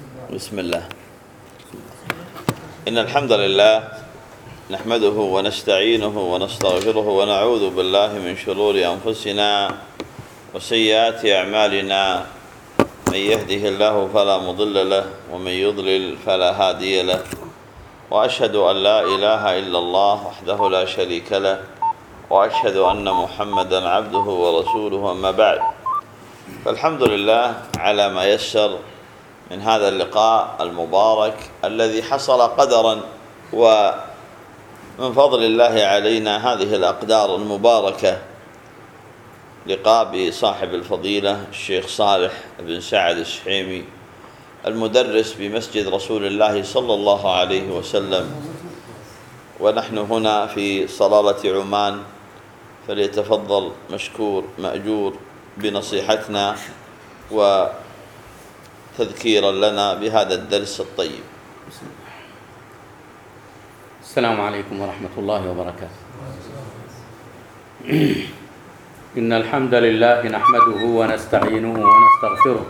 بسم الله. إن الحمد لله نحمده ونستعينه ونستغفره ونعوذ بالله من شرور أنفسنا وسيئات أعمالنا. من يهده الله فلا مضل له ومن يضلل فلا هادي له، وأشهد أن لا إله إلا الله وحده لا شريك له، وأشهد أن محمدا عبده ورسوله. أما بعد، فالحمد لله على ما يسر من هذا اللقاء المبارك الذي حصل قدرا، ومن فضل الله علينا هذه الأقدار المباركة لقاء بصاحب الفضيلة الشيخ صالح بن سعد السحيمي المدرس بمسجد رسول الله صلى الله عليه وسلم، ونحن هنا في صلالة عمان، فليتفضل مشكور مأجور بنصيحتنا وتذكيرا لنا بهذا الدرس الطيب. السلام عليكم ورحمة الله وبركاته. إن الحمد لله نحمده ونستعينه ونستغفره،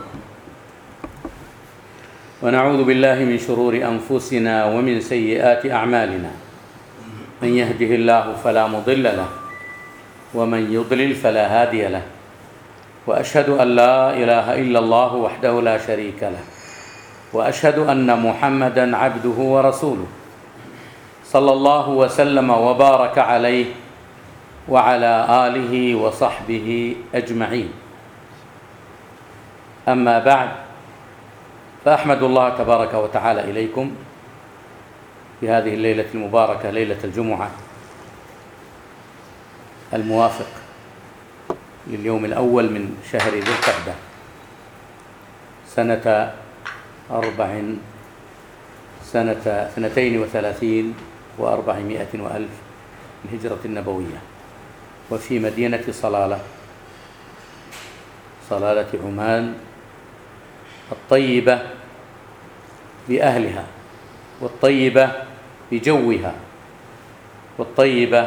ونعوذ بالله من شرور أنفسنا ومن سيئات أعمالنا. من يهده الله فلا مضل له، ومن يضلل فلا هادي له، وأشهد أن لا إله إلا الله وحده لا شريك له، وأشهد أن محمدا عبده ورسوله، صلى الله وسلم وبارك عليه وعلى آله وصحبه أجمعين. أما بعد، فأحمد الله تبارك وتعالى إليكم في هذه الليلة المباركة، ليلة الجمعة الموافق لليوم الأول من شهر ذي القعدة سنة 32 و400 وألف الهجرة النبوية، وفي مدينة صلالة عمان الطيبة بأهلها، والطيبة بجوها، والطيبة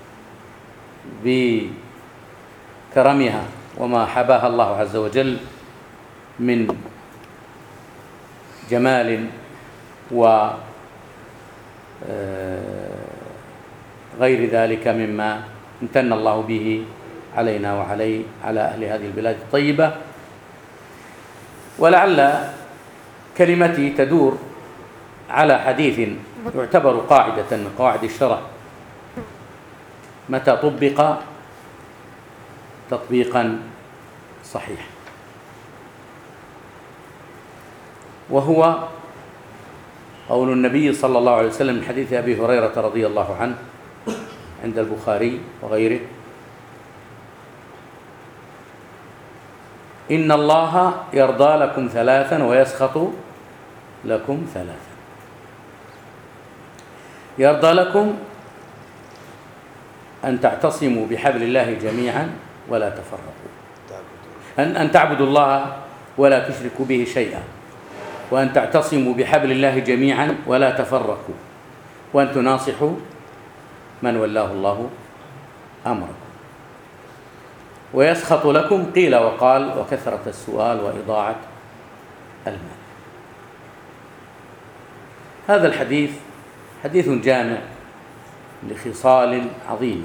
بكرمها وما حباها الله عز وجل من جمال وغير ذلك مما امتن الله به علينا وعلى أهل هذه البلاد الطيبة. ولعل كلمتي تدور على حديث يعتبر قاعدة من قواعد الشرع متى طبق تطبيقا صحيحا، وهو قول النبي صلى الله عليه وسلم من حديث أبي هريرة رضي الله عنه عند البخاري وغيره: إن الله يرضى لكم ثلاثا ويسخط لكم ثلاثا. يرضى لكم أن تعتصموا بحبل الله جميعا ولا تفرقوا، أن تعبدوا الله ولا تشركوا به شيئا، وأن تعتصموا بحبل الله جميعا ولا تفرقوا، وأن تناصحوا من ولاه الله أمركم. ويسخط لكم قيل وقال وكثرة السؤال وإضاعة المال. هذا الحديث حديث جامع لخصال عظيمة،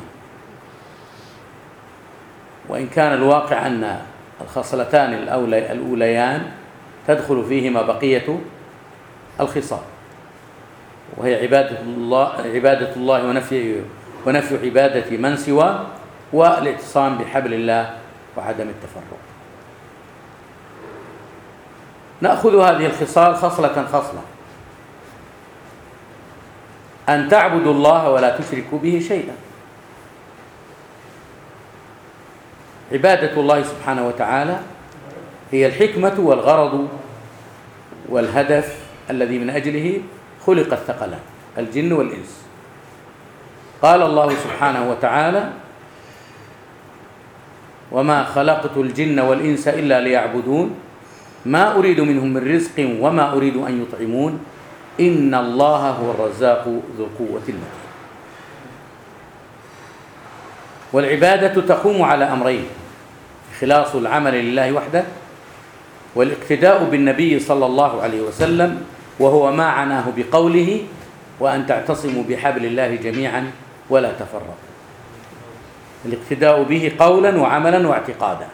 وإن كان الواقع أن الخصلتان الأوليان تدخل فيهما بقية الخصال، وهي عبادة الله ونفي عبادة من سواه، والاعتصام بحبل الله وعدم التفرق. نأخذ هذه الخصال خصلة خصلة: أن تعبدوا الله ولا تشركوا به شيئا. عبادة الله سبحانه وتعالى هي الحكمة والغرض والهدف الذي من أجله خلق الثقلان الجن والإنس. قال الله سبحانه وتعالى: وما خلقت الجن والإنس إلا ليعبدون ما أريد منهم من رزق وما أريد أن يطعمون إن الله هو الرزاق ذو القوة المتين. والعبادة تقوم على أمرين: إخلاص العمل لله وحده، والاقتداء بالنبي صلى الله عليه وسلم، وهو ما عناه بقوله: وأن تعتصموا بحبل الله جميعا ولا تفرقوا. الاقتداء به قولا وعملا واعتقادا.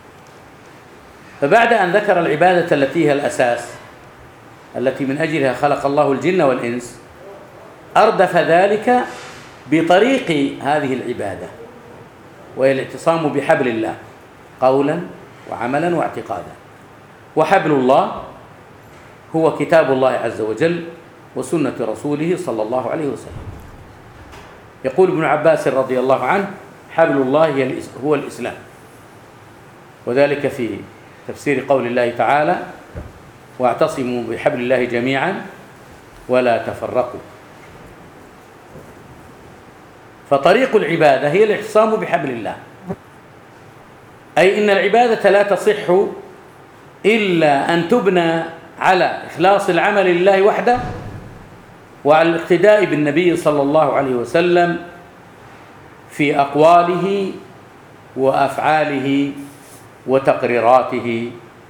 فبعد أن ذكر العبادة التي هي الأساس التي من أجلها خلق الله الجن والإنس، أردف ذلك بطريق هذه العبادة، وهي الاعتصام بحبل الله قولا وعملا واعتقادا. وحبل الله هو كتاب الله عز وجل وسنة رسوله صلى الله عليه وسلم. يقول ابن عباس رضي الله عنه: حبل الله هو الإسلام، وذلك في تفسير قول الله تعالى: واعتصموا بحبل الله جميعا ولا تفرقوا. فطريق العبادة هي الاعتصام بحبل الله، أي إن العبادة لا تصح إلا أن تبنى على إخلاص العمل لله وحده، وعلى الاقتداء بالنبي صلى الله عليه وسلم في أقواله وأفعاله وتقريراته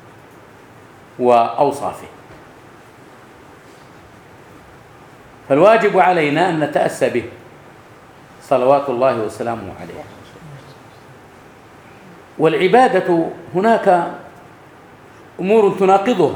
وأوصافه. فالواجب علينا أن نتأسى به صلوات الله وسلامه عليه. والعبادة هناك أمور تناقضها،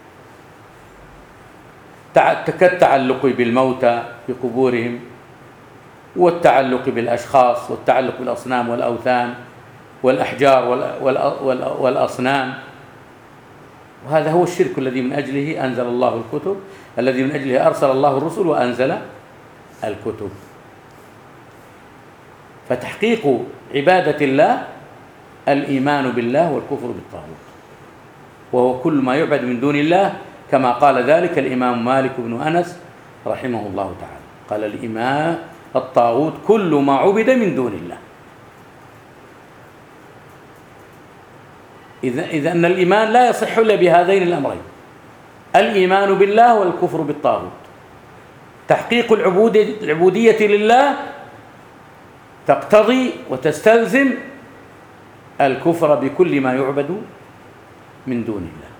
كالتعلق بالموتى في قبورهم، والتعلق بالأشخاص، والتعلق بالأصنام والأوثان والأحجار والأصنام. وهذا هو الشرك الذي من أجله أنزل الله الكتب، الذي من أجله أرسل الله الرسل وأنزل الكتب. فتحقيق عبادة الله الإيمان بالله والكفر بالطاغوت، وهو كل ما يعبد من دون الله، كما قال ذلك الإمام مالك بن أنس رحمه الله تعالى. قال الإمام: الطاغوت كل ما عبد من دون الله. إذا أن الإيمان لا يصح إلا بهذين الأمرين: الإيمان بالله والكفر بالطاغوت. تحقيق العبودية لله تقتضي وتستلزم الكفر بكل ما يعبد من دون الله.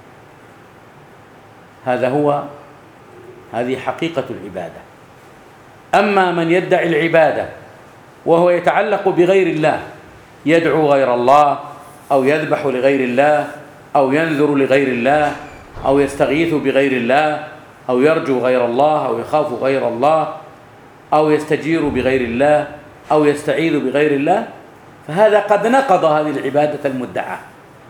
هذه حقيقة العبادة. أما من يدعي العبادة وهو يتعلق بغير الله، يدعو غير الله، أو يذبح لغير الله، أو ينذر لغير الله، أو يستغيث بغير الله، أو يرجو غير الله، أو يخاف غير الله، أو يستجير بغير الله، أو يستعيذ بغير الله، فهذا قد نقض هذه العبادة المدعاة،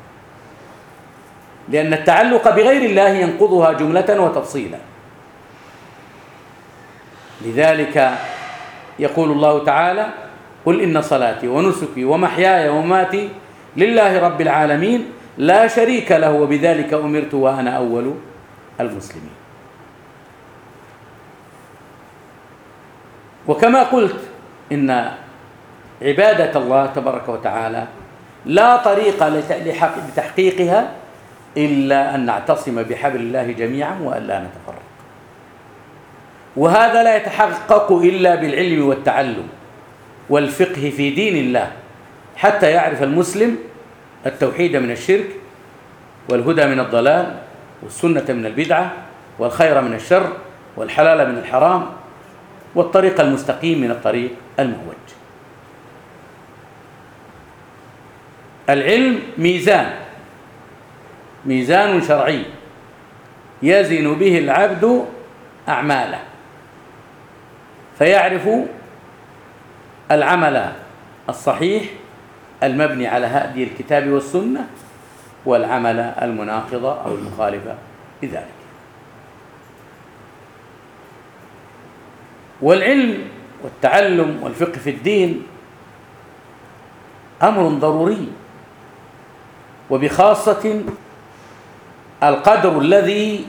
لأن التعلق بغير الله ينقضها جملة وتفصيلا. لذلك يقول الله تعالى: قل إن صلاتي ونسكي ومحياي ومماتي لله رب العالمين لا شريك له وبذلك أمرت وأنا أول المسلمين. وكما قلت إن عبادة الله تبارك وتعالى لا طريق لتحقيقها إلا أن نعتصم بحبل الله جميعا وأن لا نتفرق. وهذا لا يتحقق إلا بالعلم والتعلم والفقه في دين الله، حتى يعرف المسلم التوحيد من الشرك، والهدى من الضلال، والسنة من البدعة، والخير من الشر، والحلال من الحرام، والطريق المستقيم من الطريق المعوج. العلم ميزان شرعي يزن به العبد أعماله، فيعرف العمل الصحيح المبني على هدي الكتاب والسنة، والعمل المناقض أو المخالف لذلك. والعلم والتعلم والفقه في الدين أمر ضروري، وبخاصة القدر الذي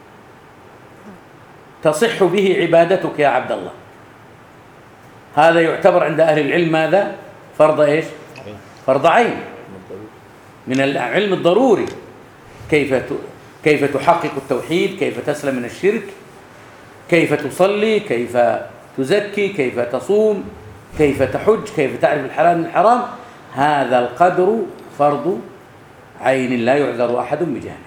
تصح به عبادتك يا عبد الله. هذا يعتبر عند أهل العلم ماذا؟ فرض إيش؟ فرض عين من العلم الضروري. كيف تحقق التوحيد، كيف تسلم من الشرك، كيف تصلي، كيف تزكي، كيف تصوم، كيف تحج، كيف تعرف الحلال من الحرام. هذا القدر فرض عين لا يعذر أحد بجانب.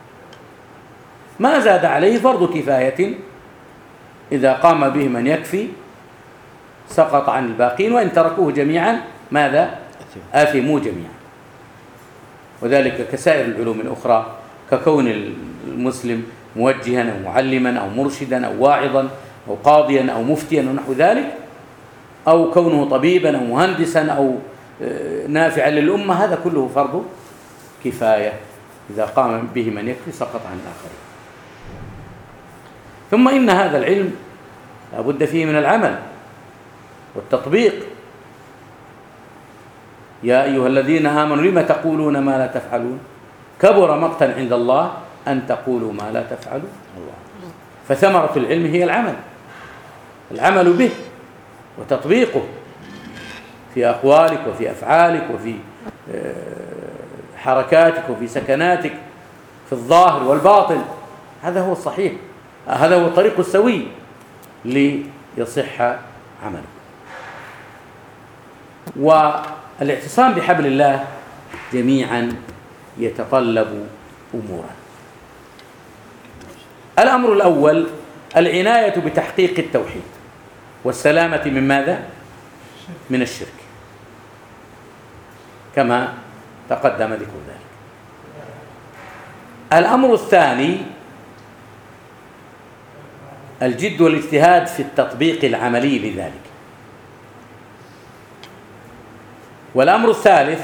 ما زاد عليه فرض كفاية إذا قام به من يكفي سقط عن الباقين، وإن تركوه جميعا ماذا؟ آثموا جميعا. وذلك كسائر العلوم الأخرى، ككون المسلم موجها أو معلما أو مرشدا أو واعظا أو قاضيا أو مفتيا ونحو ذلك، أو كونه طبيبا أو مهندسا أو نافعا للأمة، هذا كله فرض كفاية، إذا قام به من يكفي سقط عن الآخرين. ثم إن هذا العلم لا بد فيه من العمل والتطبيق. يا أيها الذين آمنوا لم تقولون ما لا تفعلون كبر مقتا عند الله أن تقولوا ما لا تفعلون. فثمرة العلم هي العمل به وتطبيقه في أقوالك وفي أفعالك وفي حركاتك وفي سكناتك في الظاهر والباطن. هذا هو الصحيح، هذا هو الطريق السوي ليصح عمله. والاعتصام بحبل الله جميعا يتطلب أمورا. الأمر الأول العناية بتحقيق التوحيد والسلامة من ماذا؟ من الشرك، كما تقدم ذكر ذلك. الأمر الثاني الجد والاجتهاد في التطبيق العملي لذلك. والأمر الثالث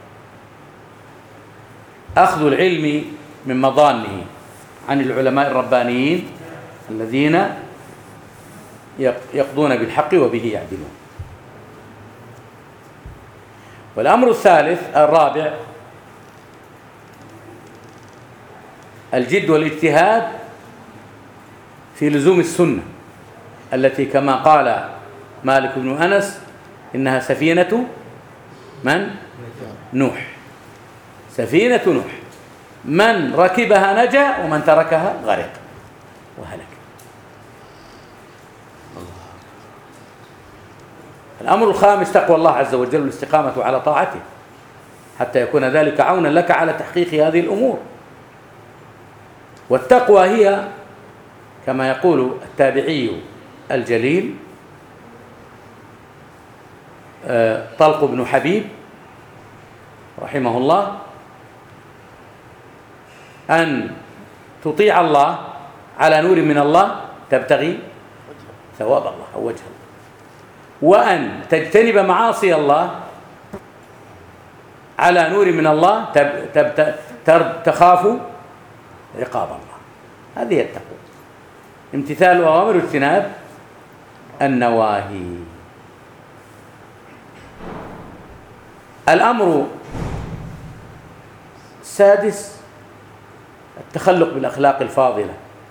أخذ العلم من مظانه عن العلماء الربانيين الذين يقضون بالحق وبه يعدلون. والأمر الرابع الجد والاجتهاد في لزوم السنة التي كما قال مالك بن أنس إنها سفينة من؟ نوح. سفينة نوح، من ركبها نجا ومن تركها غرق وهلك. الأمر الخامس تقوى الله عز وجل والاستقامة على طاعته حتى يكون ذلك عونا لك على تحقيق هذه الأمور. والتقوى هي كما يقول التابعي الجليل طلق بن حبيب رحمه الله أن تطيع الله على نور من الله تبتغي ثواب الله أو وجه الله، وأن تجتنب معاصي الله على نور من الله تخاف عقاب الله. هذه التقوى، امتثال الأوامر واجتناب النواهي. الأمر السادس التخلق بالأخلاق الفاضلة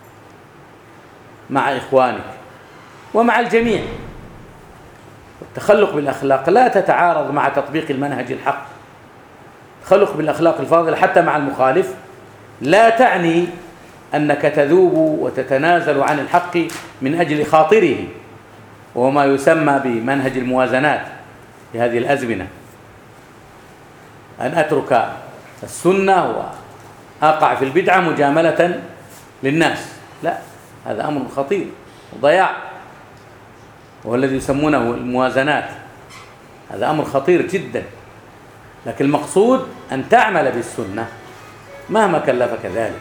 مع إخوانك ومع الجميع. التخلق بالأخلاق لا تتعارض مع تطبيق المنهج الحق. التخلق بالأخلاق الفاضلة حتى مع المخالف لا تعني أنك تذوب وتتنازل عن الحق من أجل خاطره، وهو ما يسمى بمنهج الموازنات في هذه الأزمنة، أن أترك السنة وأقع في البدعة مجاملة للناس. لا، هذا أمر خطير وضياع، وهو الذي يسمونه الموازنات. هذا أمر خطير جدا. لكن المقصود أن تعمل بالسنة مهما كلفك ذلك،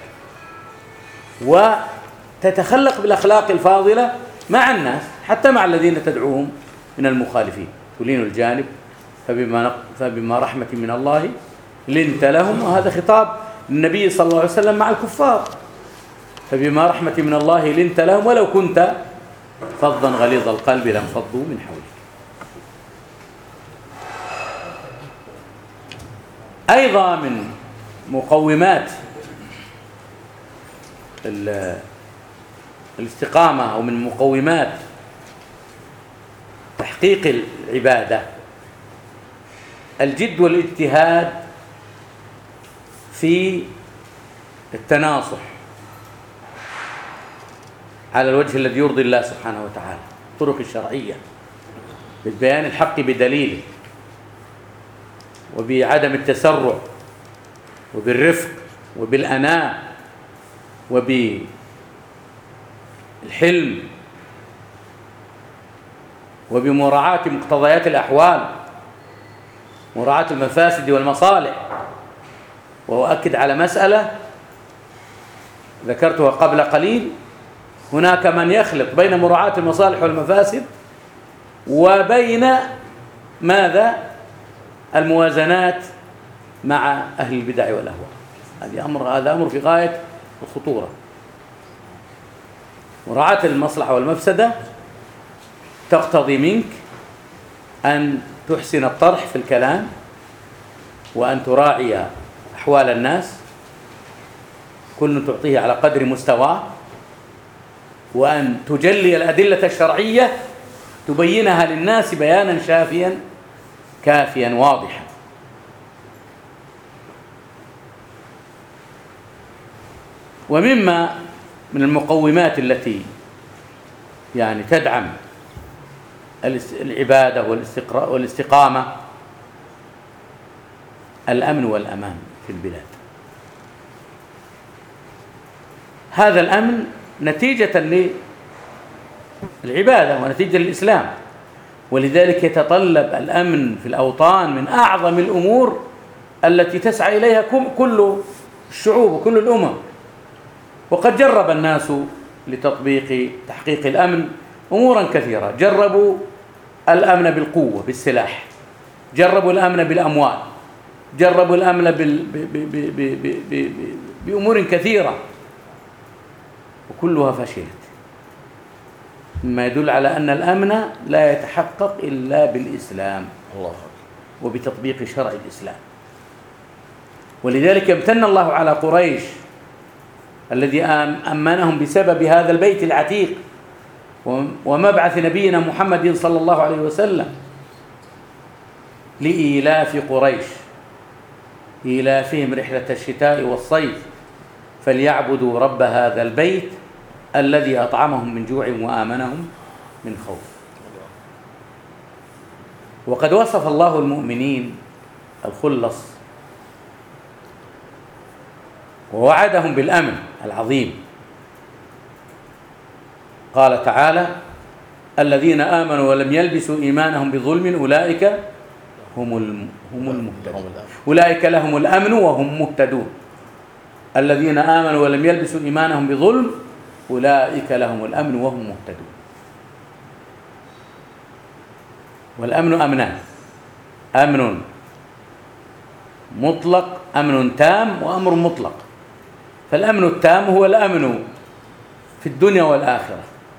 وتتخلق بالأخلاق الفاضلة مع الناس حتى مع الذين تدعوهم من المخالفين. تلين الجانب فبما رحمة من الله لنت لهم، وهذا خطاب النبي صلى الله عليه وسلم مع الكفار. فبما رحمة من الله لنت لهم ولو كنت فظا غليظ القلب لانفضوا من حولك. أيضا من مقومات الاستقامة أو من مقومات تحقيق العبادة الجد والاجتهاد في التناصح على الوجه الذي يرضي الله سبحانه وتعالى، الطرق الشرعية بالبيان الحق بدليله، وبعدم التسرع وبالرفق وبالأناة وبالحلم وبمراعاة مقتضيات الأحوال، مراعاة المفاسد والمصالح. وأؤكد على مسألة ذكرتها قبل قليل: هناك من يخلط بين مراعاة المصالح والمفاسد وبين ماذا؟ الموازنات مع أهل البدع والأهواء. هذا أمر في غاية الخطورة. مراعاة المصلحة والمفسدة تقتضي منك أن تحسن الطرح في الكلام، وأن تراعي أحوال الناس، كل تعطيه على قدر مستواه، وأن تجلي الأدلة الشرعية تبينها للناس بيانا شافيا كافيا واضحا. ومما من المقومات التي يعني تدعم العبادة والاستقامة الأمن والأمان في البلاد. هذا الأمن نتيجة للعبادة ونتيجة للإسلام، ولذلك يتطلب الأمن في الأوطان من أعظم الأمور التي تسعى إليها كل الشعوب وكل الأمم. وقد جرب الناس لتطبيق تحقيق الأمن أمورا كثيرة. جربوا الأمن بالقوة بالسلاح، جربوا الأمن بالأموال، جربوا الأمن بأمور كثيرة، وكلها فشلت، مما يدل على أن الأمن لا يتحقق إلا بالإسلام وبتطبيق شرع الإسلام. ولذلك امتن الله على قريش الذي أمنهم بسبب هذا البيت العتيق ومبعث نبينا محمد صلى الله عليه وسلم لإيلاف قريش، إيلافهم رحلة الشتاء والصيف، فليعبدوا رب هذا البيت الذي أطعمهم من جوع وآمنهم من خوف. وقد وصف الله المؤمنين الخلص ووعدهم بالأمن العظيم. قال تعالى: الذين آمنوا ولم يلبسوا إيمانهم بظلم أولئك هم المهتدون. أولئك لهم الأمن وهم مهتدون. الذين آمنوا ولم يلبسوا إيمانهم بظلم أولئك لهم الأمن وهم مهتدون. والأمن أمنان: أمن مطلق، أمن تام، وأمر مطلق. فالأمن التام هو الأمن في الدنيا والآخرة،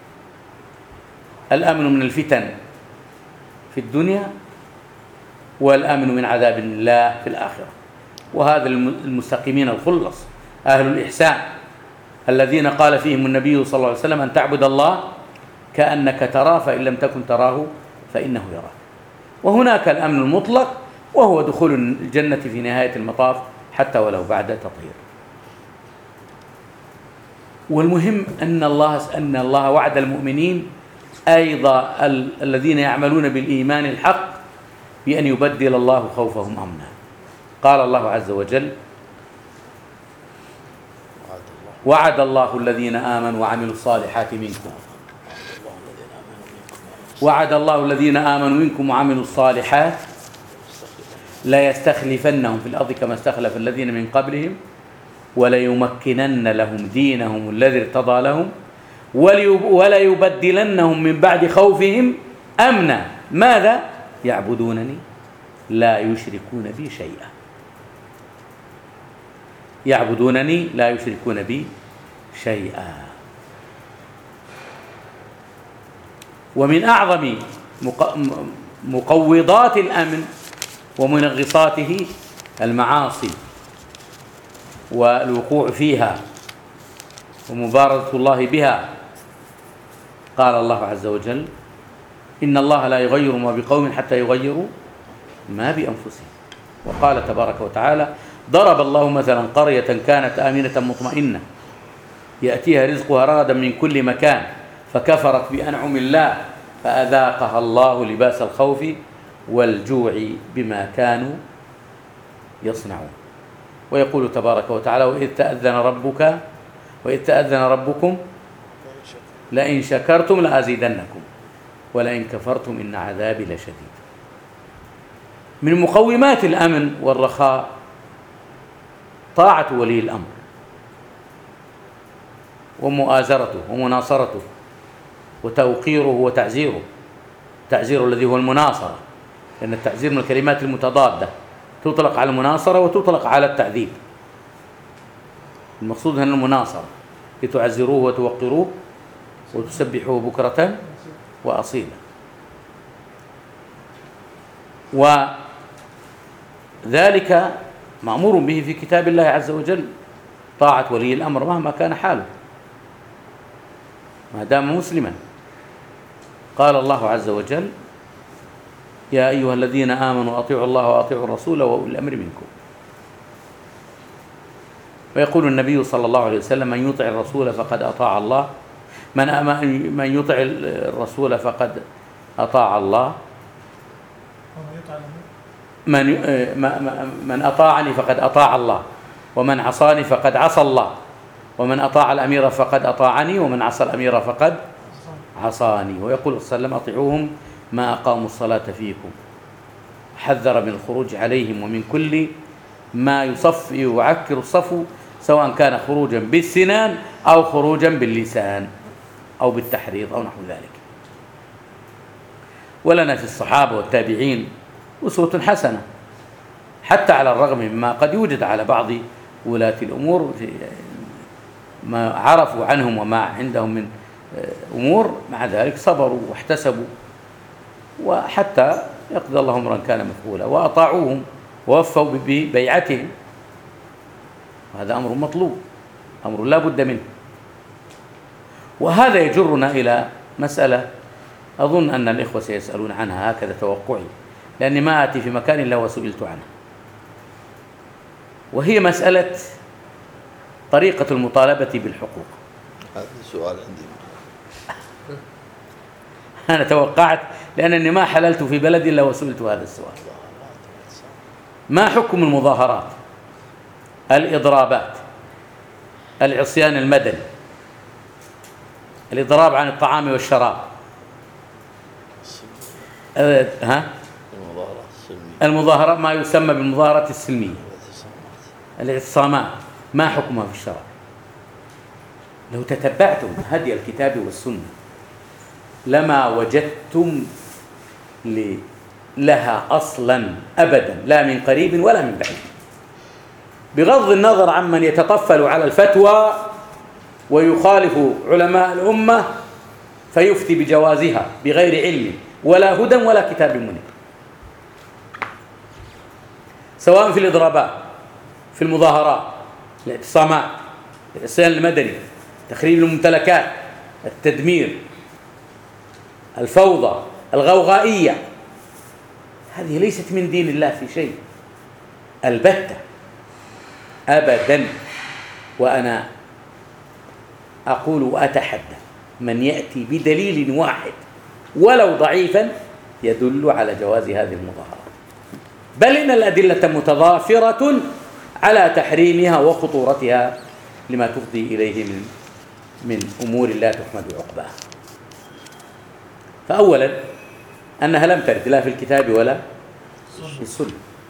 الأمن من الفتن في الدنيا، والأمن من عذاب الله في الآخرة. وهذا المستقيمين الخلص أهل الإحسان الذين قال فيهم النبي صلى الله عليه وسلم: أن تعبد الله كأنك تراه فإن لم تكن تراه فإنه يراك. وهناك الأمن المطلق وهو دخول الجنة في نهاية المطاف حتى ولو بعد تطهير. والمهم أن الله وعد المؤمنين أيضا الذين يعملون بالإيمان الحق بأن يبدل الله خوفهم أمنا. قال الله عز وجل: وعد الله الذين آمنوا وعملوا الصالحات منكم. وعد الله الذين آمنوا منكم وعملوا الصالحات لا يستخلفنهم في الأرض كما استخلف الذين من قبلهم وليمكنن لهم دينهم الذي ارتضى لهم وليبدلنهم من بعد خوفهم أمنا. ماذا؟ يعبدونني لا يشركون بي شيئا. يعبدونني لا يشركون بي شيئا. ومن أعظم مقوضات الأمن ومنغصاته المعاصي والوقوع فيها ومبارزة الله بها. قال الله عز وجل: إن الله لا يغير ما بقوم حتى يغيروا ما بأنفسهم. وقال تبارك وتعالى: ضرب الله مثلا قرية كانت آمنة مطمئنة يأتيها رزقها رغدا من كل مكان فكفرت بأنعم الله فأذاقها الله لباس الخوف والجوع بما كانوا يصنعون. ويقول تبارك وتعالى: وإذ تأذن ربكم لئن شكرتم لأزيدنكم ولئن كفرتم إن عذابي لشديد. من مقومات الأمن والرخاء طاعة ولي الأمر ومؤازرته ومناصرته وتوقيره وتعزيره. التعزير الذي هو المناصرة، لأن التعزير من الكلمات المتضادة، تطلق على المناصرة وتطلق على التعذيب. المقصود هنا المناصرة، لتعزروه وتوقروه وتسبحوه بكرة وأصيلا. وذلك مأمور به في كتاب الله عز وجل، طاعة ولي الأمر مهما كان حاله ما دام مسلما. قال الله عز وجل: يا أيها الذين آمنوا أطيعوا الله وأطيعوا الرسول وأولي الأمر منكم. ويقول النبي صلى الله عليه وسلم: من يطع الرسول فقد أطاع الله، من يطع الرسول فقد أطاع الله، من أطاعني فقد أطاع الله، ومن عصاني فقد عصى الله، ومن أطاع الأمير فقد أطاعني، ومن عصى الأمير فقد عصاني. ويقول صلى الله عليه وسلم: أطيعوهم ما أقاموا الصلاة فيكم. حذر من الخروج عليهم ومن كل ما يصفي ويعكر الصفو، سواء كان خروجا بالسنان أو خروجا باللسان أو بالتحريض أو نحو ذلك. ولنا في الصحابة والتابعين أسوة حسنة، حتى على الرغم مما قد يوجد على بعض ولاة الأمور في ما عرفوا عنهم وما عندهم من أمور، مع ذلك صبروا واحتسبوا، وحتى يقضي الله أمرا كان مفعولا، وأطاعوهم ووفوا ببيعتهم. وهذا أمر مطلوب، أمر لا بد منه. وهذا يجرنا إلى مسألة أظن أن الإخوة سيسألون عنها، هكذا توقعي، لأني ما آتي في مكان إلا وسئلت عنها، وهي مسألة طريقة المطالبة بالحقوق. هذا السؤال عندي. أنا توقعت، لأنني ما حللت في بلد إلا وسئلت هذا السؤال. ما حكم المظاهرات، الإضرابات، العصيان المدني، الإضراب عن الطعام والشراب، المظاهرات ما يسمى بالمظاهرات السلمية، الاعتصامات، ما حكمها في الشرع؟ لو تتبعتم هدي الكتاب والسنة لما وجدتم لها أصلا أبدا، لا من قريب ولا من بعيد، بغض النظر عمن يتطفل على الفتوى ويخالف علماء الأمة فيفتي بجوازها بغير علم ولا هدى ولا كتاب منير، سواء في الإضرابات، في المظاهرات، الاعتصامات، العصيان المدني، تخريب الممتلكات، التدمير، الفوضى الغوغائية. هذه ليست من دين الله في شيء البتة أبدا. وأنا أقول وأتحدى من يأتي بدليل واحد ولو ضعيفا يدل على جواز هذه المظاهرات، بل إن الأدلة متضافرة على تحريمها وخطورتها لما تفضي إليه من أمور لا تحمد عقباها. فأولا أنها لم ترد لا في الكتاب ولا في السنة،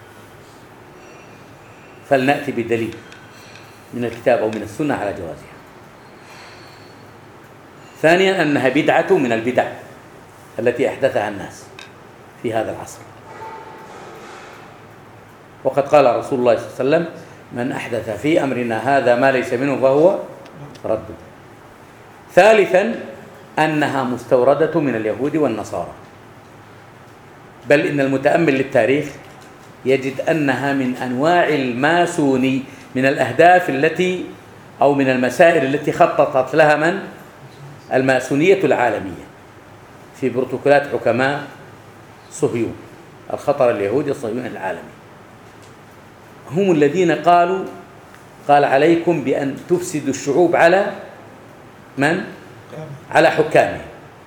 فلنأتي بدليل من الكتاب أو من السنة على جوازها. ثانيا أنها بدعة من البدع التي أحدثها الناس في هذا العصر، وقد قال رسول الله صلى الله عليه وسلم: من أحدث في أمرنا هذا ما ليس منه فهو رد. ثالثا أنها مستوردة من اليهود والنصارى، بل إن المتأمل للتاريخ يجد أنها من أنواع الماسوني، من الأهداف التي أو من المسائل التي خططت لها من الماسونية العالمية في بروتوكولات حكماء صهيون، الخطر اليهودي الصهيوني العالمي. هم الذين قال عليكم بأن تفسدوا الشعوب على من؟ على حكامه،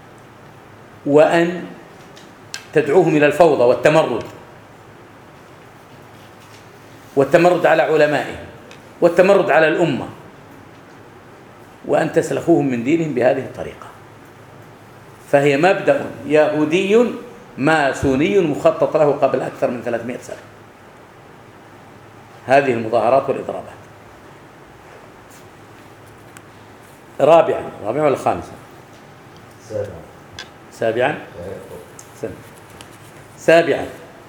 وأن تدعوهم إلى الفوضى والتمرد، والتمرد على علمائهم والتمرد على الأمة، وأن تسلخوهم من دينهم بهذه الطريقة. فهي مبدأ يهودي ماسوني مخطط له قبل أكثر من 300 سنة، هذه المظاهرات والإضرابات. رابعا ولا خامسا؟ سابعا. سابعا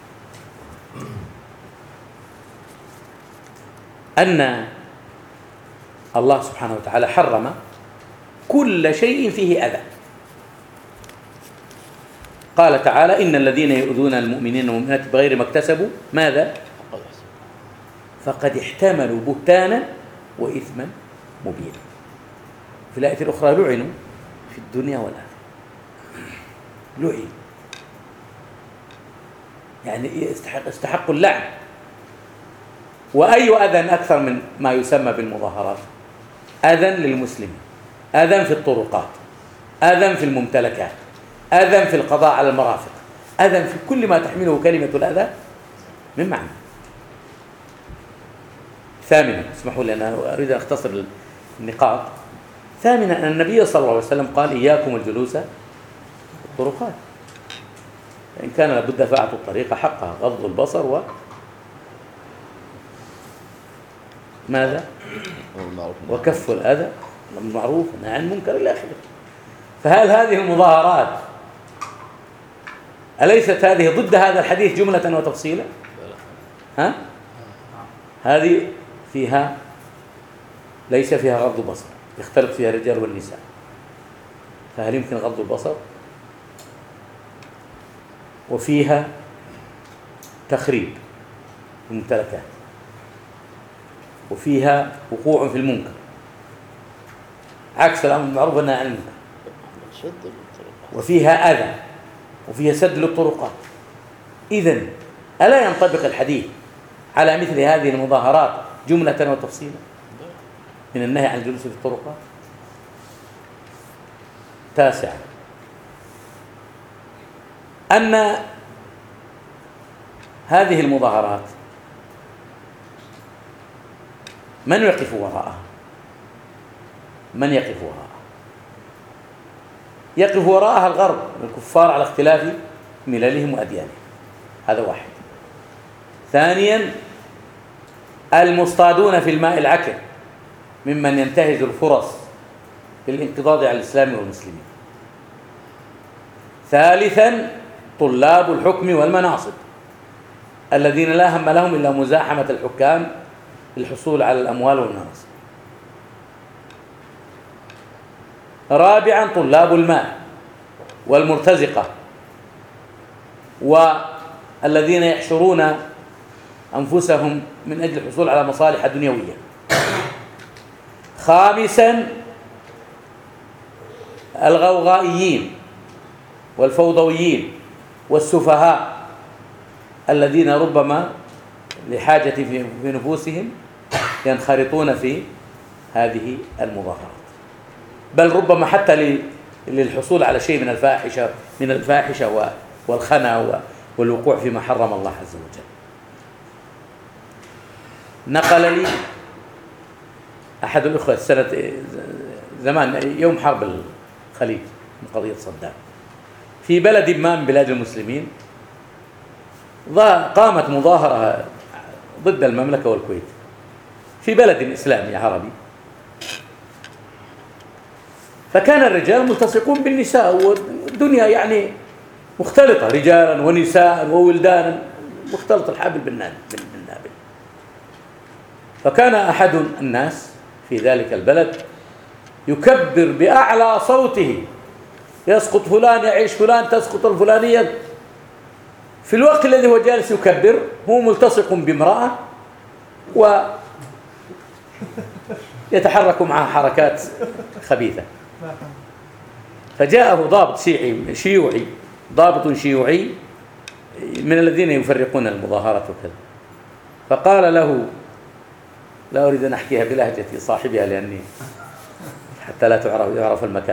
أن الله سبحانه وتعالى حرم كل شيء فيه أذى. قال تعالى: إن الذين يؤذون المؤمنين والمؤمنات بغير ما اكتسبوا ماذا؟ فقد احتملوا بهتانا وإثما مبينا. في الآية الأخرى: لعنوا في الدنيا والآخرة. لعن يعني استحقوا اللعن. وأي أذى أكثر من ما يسمى بالمظاهرات؟ أذى للمسلمين، أذى في الطرقات، أذى في الممتلكات، أذى في القضاء على المرافق، أذى في كل ما تحمله كلمة الأذى من معنى. ثامنا، اسمحوا لي أنا أريد أن أختصر النقاط. ثامنا أن النبي صلى الله عليه وسلم قال: إياكم الجلوس في الطرقات، إن كان لابد فأعطوا الطريق حقها، غض البصر و ماذا؟ وكف الأذى بالمعروف والنهي عن المنكر إلى آخره. فهل هذه المظاهرات أليست هذه ضد هذا الحديث جملة وتفصيلا؟ ها؟ هذه فيها ليس فيها غض بصر، يختلط فيها الرجال والنساء، فهل يمكن غض البصر؟ وفيها تخريب الممتلكات، وفيها وقوع في المنكر عكس الأمر بالمعروف والنهي عن المنكر، وفيها أذى، وفيها سد للطرقات. إذن ألا ينطبق الحديث على مثل هذه المظاهرات جملة وتفصيلا من النهي عن الجلوس في الطرقات؟ تاسعا أن هذه المظاهرات من يقف وراءها؟ من يقف وراءها؟ يقف وراءها الغرب الكفار على اختلاف مللهم وأديانهم، هذا واحد. ثانيا المصطادون في الماء العكر ممن ينتهز الفرص للانقضاض على الإسلام والمسلمين. ثالثا طلاب الحكم والمناصب الذين لا هم لهم إلا مزاحمة الحكام للحصول على الأموال والمناصب. رابعا طلاب المال والمرتزقة والذين يحشرون أنفسهم من أجل الحصول على مصالح دنيوية. خامسا الغوغائيين والفوضويين والسفهاء الذين ربما لحاجة في نفوسهم ينخرطون في هذه المظاهرات، بل ربما حتى للحصول على شيء من الفاحشة والخنا والوقوع فيما حرم الله عز وجل. نقل لي أحد الأخوة السنة زمان يوم حرب الخليج من قضية صدام، في بلد ما من بلاد المسلمين قامت مظاهرة ضد المملكة والكويت في بلد إسلامي عربي، فكان الرجال ملتصقون بالنساء والدنيا يعني مختلطة، رجالا ونساء وولدانا، مختلط الحابل بالنابل. فكان أحد الناس في ذلك البلد يكبر بأعلى صوته: يسقط فلان، يعيش فلان، تسقط الفلانية. في الوقت الذي هو جالس يكبر هو ملتصق بامرأة ويتحرك معها حركات خبيثة. فجاءه ضابط شيوعي من الذين يفرقون المظاهرات وكذا، فقال له، لا أريد أن أحكيها بلهجة صاحبها لأني حتى لا يعرف المكان.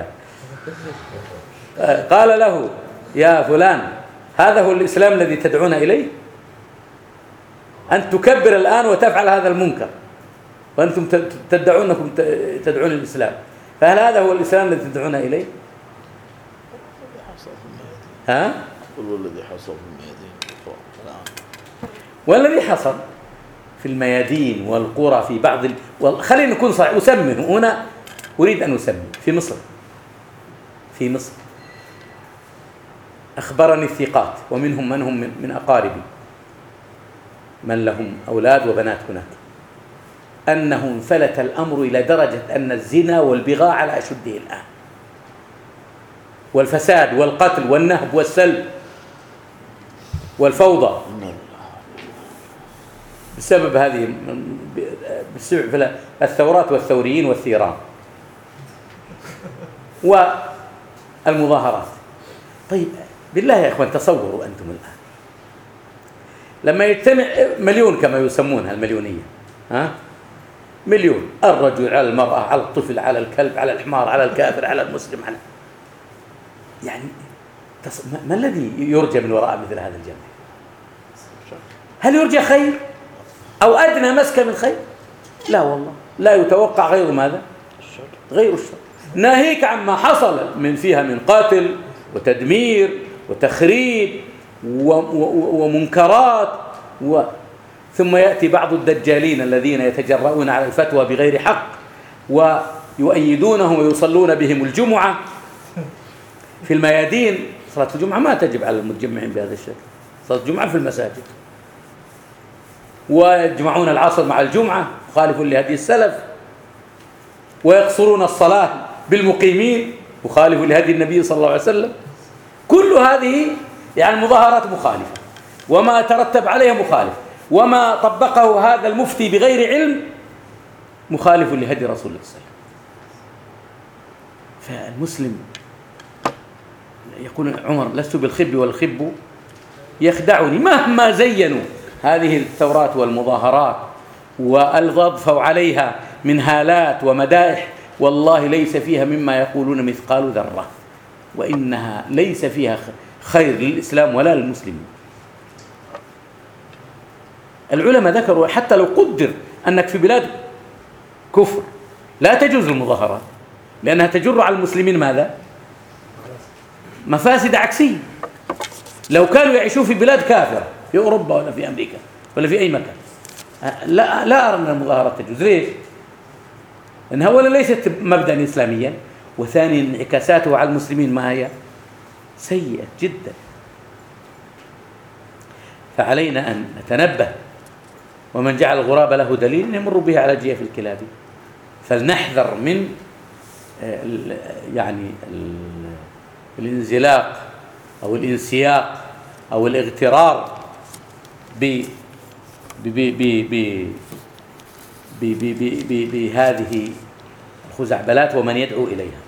قال له: يا فلان، هذا هو الإسلام الذي تدعون إليه؟ أن تكبر الآن وتفعل هذا المنكر، وأنتم تدعون أنكم تدعون الإسلام، فهل هذا هو الإسلام الذي تدعون إليه؟ ها؟ والذي حصل في الميادين والذي حصل في الميادين والقرى في بعض خلينا نكون صحيح، أسمي هنا، أريد أن أسمي في مصر أخبرني الثقات ومنهم من هم من أقاربي من لهم أولاد وبنات هناك أنه انفلت الأمر إلى درجة أن الزنا والبغاء على أشده الآن، والفساد والقتل والنهب والسلب والفوضى بسبب الثورات والثوريين والثيران والمظاهرات. طيب بالله يا إخوان تصوروا أنتم الآن لما يجتمع مليون كما يسمونها المليونية، مليون، الرجل على المرأة على الطفل على الكلب على الحمار على الكافر على المسلم على يعني ما الذي يرجى من وراء مثل هذا الجمع؟ هل يرجى خير أو أدنى مسكة من خير؟ لا والله، لا يتوقع غير ماذا؟ غير الشر، ناهيك عما حصل فيها من قتل وتدمير وتخريب ومنكرات ثم يأتي بعض الدجالين الذين يتجرؤون على الفتوى بغير حق ويؤيدونهم ويصلون بهم الجمعة في الميادين. صلاة الجمعة ما تجب على المتجمعين بهذا الشكل، صلاة الجمعة في المساجد، ويجمعون العصر مع الجمعة مخالف لهدي السلف، ويقصرون الصلاة بالمقيمين مخالف لهدي النبي صلى الله عليه وسلم. كل هذه يعني مظاهرات مخالفة، وما ترتب عليها مخالف، وما طبقه هذا المفتي بغير علم مخالف لهدي رسول الله صلى الله عليه وسلم. فالمسلم يقول عمر لست بالخب والخب يخدعني، مهما زينوا هذه الثورات والمظاهرات وأضفوا عليها من هالات ومدائح، والله ليس فيها مما يقولون مثقال ذرة، وإنها ليس فيها خير للإسلام ولا للمسلمين. العلماء ذكروا حتى لو قدر أنك في بلاد كفر لا تجوز المظاهرات، لأنها تجر على المسلمين ماذا؟ مفاسد عكسية. لو كانوا يعيشون في بلاد كافرة في أوروبا ولا في أمريكا ولا في أي مكان لا أرى أن المظاهرات تجوز. ليش؟ لأنها أولا ليست مبدأ إسلاميا، وثانيا انعكاساته على المسلمين ما هي سيئة جدا. فعلينا أن نتنبه، ومن جعل الغراب له دليل يمر به على جيف الكلاب. فلنحذر من يعني الانزلاق أو الانسياق أو الاغترار بهذه الخزعبلات ومن يدعو إليها،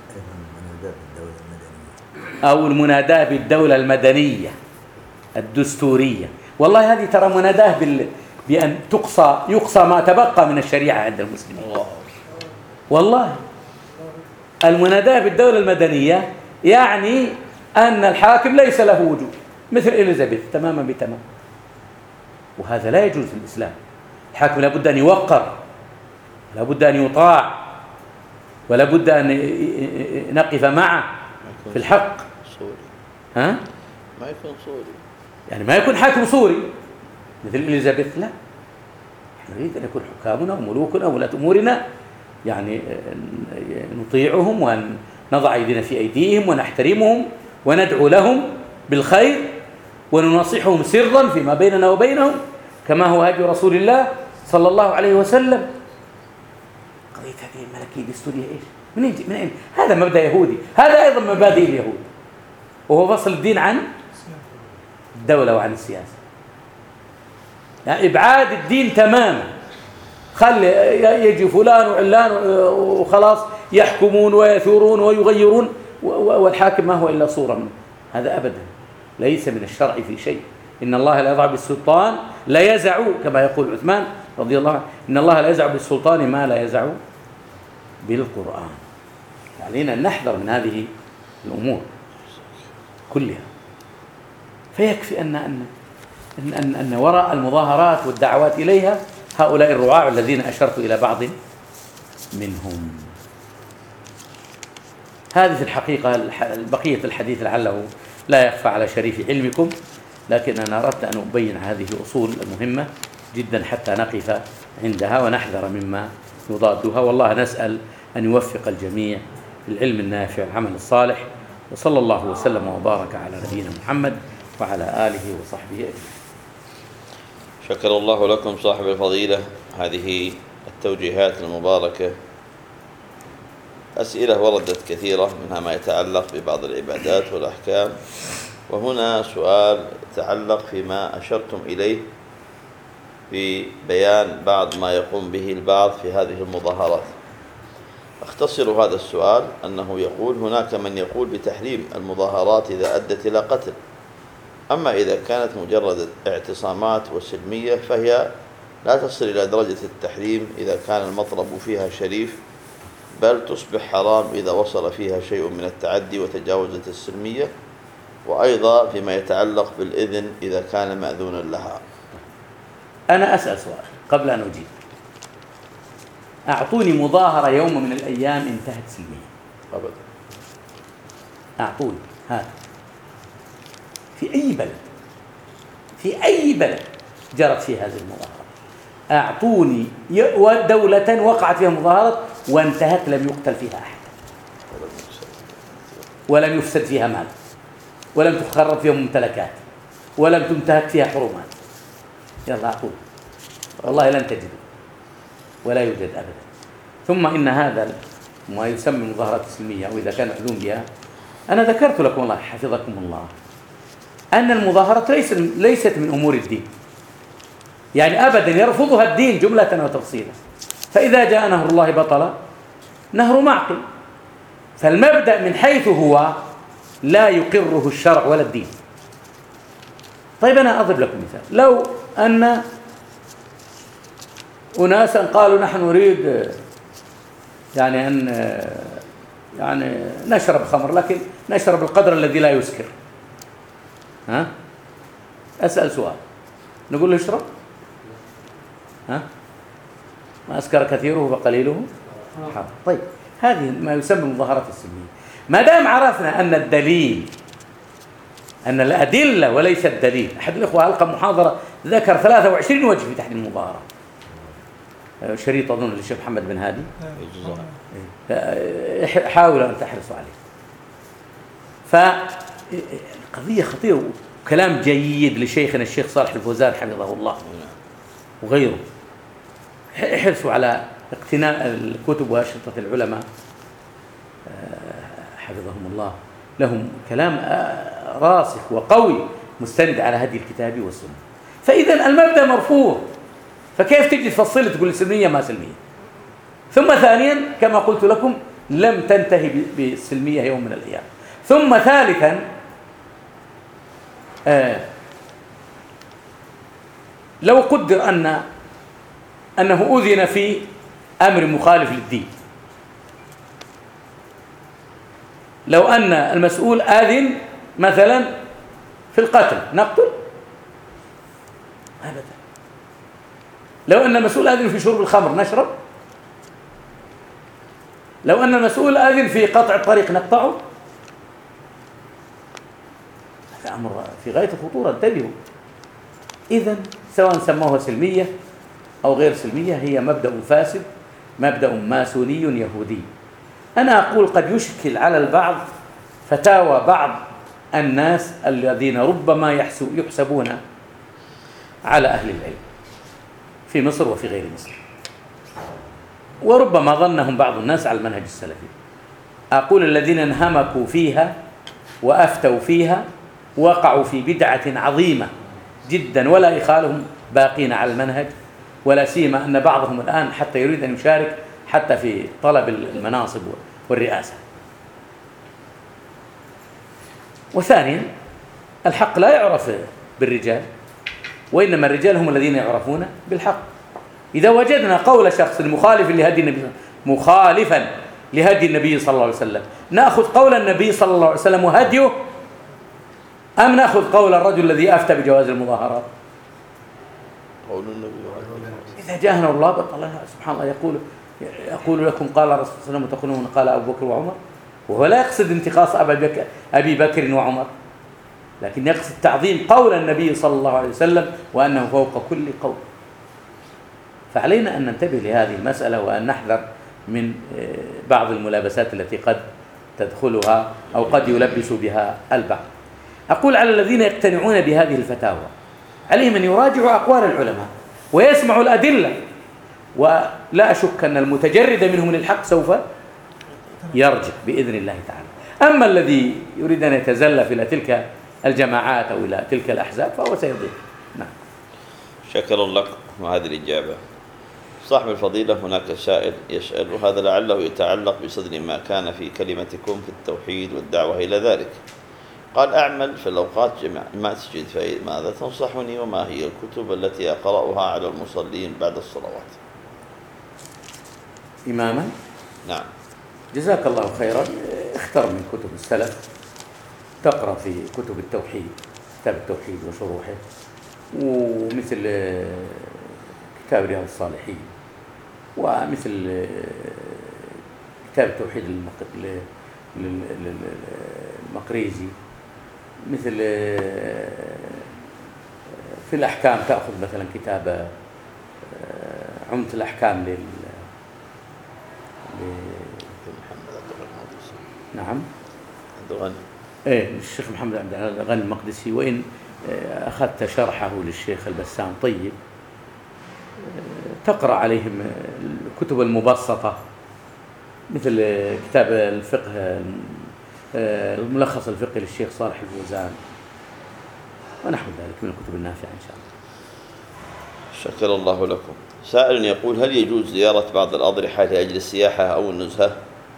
أو المناداة بالدولة المدنية الدستورية. والله هذه ترى مناداة بأن يقصى ما تبقى من الشريعة عند المسلمين. والله المناداة بالدولة المدنية يعني أن الحاكم ليس له وجود، مثل إليزابيث تماما بتمام، وهذا لا يجوز في الإسلام. الحاكم لابد أن يوقر، لابد أن يطاع، ولابد أن نقف معه في الحق. ها؟ ما يكون صوري، يعني ما يكون حاكم صوري مثل إليزابيث، لا، نحن نريد أن يكون حكامنا وملوكنا وولاة أمورنا يعني نطيعهم وأن نضع أيدينا في أيديهم ونحترمهم وندعو لهم بالخير ونناصحهم سرا فيما بيننا وبينهم كما هو هدي رسول الله صلى الله عليه وسلم. قضية هذه الملكية الدستورية إيش؟ من أين؟ هذا مبدأ يهودي، هذا أيضا مبادئ اليهود، وهو فصل الدين عن الدولة وعن السياسة، يعني إبعاد الدين تماما. خلي يجي فلان وعلان وخلاص يحكمون ويثورون ويغيرون، والحاكم ما هو إلا صورة منه. هذا أبدا ليس من الشرع في شيء. إن الله لا يضع بالسلطان لا يزع، كما يقول عثمان رضي الله عنه، إن الله لا يزع بالسلطان ما لا يزع بالقرآن. علينا أن نحذر من هذه الأمور كلها. فيكفي أن أن وراء المظاهرات والدعوات إليها هؤلاء الرعاع الذين أشرت إلى بعض منهم. هذه في الحقيقة بقية الحديث لعله لا يخفى على شريف علمكم، لكن أنا أردت أن أبين هذه الأصول المهمة جدا حتى نقف عندها ونحذر مما يضادها. والله نسأل أن يوفق الجميع العلم النافع العمل الصالح، وصلى الله وسلم وبارك على نبينا محمد وعلى آله وصحبه أجمعين. شكر الله لكم صاحب الفضيلة هذه التوجيهات المباركة. أسئلة وردت كثيرة منها ما يتعلق ببعض العبادات والأحكام، وهنا سؤال يتعلق فيما أشرتم إليه في بيان بعض ما يقوم به البعض في هذه المظاهرات. أختصر هذا السؤال أنه يقول هناك من يقول بتحريم المظاهرات إذا أدت إلى قتل، أما إذا كانت مجرد اعتصامات وسلمية فهي لا تصل إلى درجة التحريم إذا كان المطلب فيها شريف، بل تصبح حرام إذا وصل فيها شيء من التعدي وتجاوزت السلمية، وأيضا فيما يتعلق بالإذن إذا كان مأذونا لها. أنا أسأل سؤال قبل أن أجيب. أعطوني مظاهرة يوم من الأيام انتهت سلمية أبدا. أعطوني هذا في أي بلد، في أي بلد جرت في هذه المظاهرة. أعطوني دولة وقعت فيها مظاهرة وانتهت لم يقتل فيها أحد، ولم يفسد فيها مال، ولم تخرب فيها ممتلكات، ولم تنتهك فيها حرمات. يلا أعطوني، والله لن تجدوا ولا يوجد أبدا. ثم إن هذا ما يسمى المظاهرات السلمية أو إذا كان معلوم بها، أنا ذكرت لكم الله حفظكم الله أن المظاهرات ليست من أمور الدين، يعني أبدا يرفضها الدين جملة وتفصيلا. فإذا جاء نهر الله بطل نهر معقل، فالمبدأ من حيث هو لا يقره الشرع ولا الدين. طيب أنا أضرب لكم مثال. لو أن أناسا قالوا نحن نريد يعني أن نشرب خمر، لكن نشرب القدر الذي لا يسكر، ها؟ أسأل سؤال، نقول له اشرب؟ ها؟ ما أسكر كثيره فقليله حرام. طيب هذه ما يسمى المظاهرات السلمية. ما دام عرفنا أن الدليل، أن الأدلة وليس الدليل. أحد الإخوة ألقى محاضرة ذكر 23 وجه في تحريم المظاهرة، شريط أظن للشيخ محمد بن هادي، حاولوا أن تحرصوا عليه. فالقضية خطيرة، وكلام جيد لشيخنا الشيخ صالح الفوزان حفظه الله وغيره. احرصوا على اقتناء الكتب وأشرطة العلماء حفظهم الله، لهم كلام راسخ وقوي مستند على هدي الكتاب والسنة. فإذا المبدأ مرفوض، فكيف تجي تفصل تقول سلمية ما سلمية؟ ثم ثانيا كما قلت لكم لم تنتهي بالسلمية يوم من الأيام. ثم ثالثا لو قدر أنه أذن في أمر مخالف للدين، لو أن المسؤول آذن مثلا في القتل نقتل؟ أبدا. لو أن المسؤول آذن في شرب الخمر نشرب؟ لو أن المسؤول آذن في قطع الطريق نقطعه؟ هذا أمر في غاية الخطورة، انتبهوا. إذن سواء سموها سلمية أو غير سلمية هي مبدأ فاسد، مبدأ ماسوني يهودي. أنا أقول قد يشكل على البعض فتاوى بعض الناس الذين ربما يحسبون على أهل العلم في مصر وفي غير مصر، وربما ظنهم بعض الناس على المنهج السلفي. أقول الذين انهمكوا فيها وأفتوا فيها وقعوا في بدعة عظيمة جدا، ولا إخالهم باقين على المنهج، ولا سيما أن بعضهم الآن حتى يريد أن يشارك حتى في طلب المناصب والرئاسة. وثانيا الحق لا يعرف بالرجال، وإنما الرجال هم الذين يعرفون بالحق. إذا وجدنا قول شخص مخالفا لهدي النبي صلى الله عليه وسلم، نأخذ قول النبي صلى الله عليه وسلم وهديه، أم نأخذ قول الرجل الذي أفتى بجواز المظاهرات؟ قول النبي إذا جاءنا الله بطل. سبحان الله، يقول لكم قال الرسول صلى الله عليه وسلم وتقولون قال أبو بكر وعمر، وهو لا يقصد انتقاص أبي بكر وعمر، لكن يقصد تعظيم قول النبي صلى الله عليه وسلم وأنه فوق كل قول. فعلينا أن ننتبه لهذه المسألة وأن نحذر من بعض الملابسات التي قد تدخلها أو قد يلبس بها البعض. أقول على الذين يقتنعون بهذه الفتاوى عليهم أن يراجعوا أقوال العلماء ويسمعوا الأدلة، ولا أشك أن المتجرد منهم للحق سوف يرجع بإذن الله تعالى. أما الذي يريد أن يتزلف إلى تلك الجماعات أو إلى تلك الأحزاب فهو سيضيع. نعم. شكرا لك وهذه الإجابة. صاحب الفضيلة، هناك سائل يسأل، وهذا لعله يتعلق بصدر ما كان في كلمتكم في التوحيد والدعوة إلى ذلك. قال: أعمل في الأوقات مسجد، فماذا تنصحني وما هي الكتب التي أقرأها على المصلين بعد الصلوات؟ إماما؟ نعم. جزاك الله خيرا. اختر من كتب السلف، تقرأ في كتب التوحيد، كتاب التوحيد وشروحه، ومثل كتاب رياض الصالحين، ومثل كتاب التوحيد المقريزي، مثل في الأحكام تأخذ مثلا كتاب عمدة الأحكام نعم الشيخ محمد عبد الغني المقدسي، وإن أخذت شرحه للشيخ البسام طيب. تقرأ عليهم الكتب المبسطة مثل كتاب الفقه، الملخص الفقهي للشيخ صالح الفوزان ونحو ذلك من الكتب النافعة إن شاء الله. شكر الله لكم. سائل يقول: هل يجوز زيارة بعض الأضرحة لأجل السياحة أو النزهة؟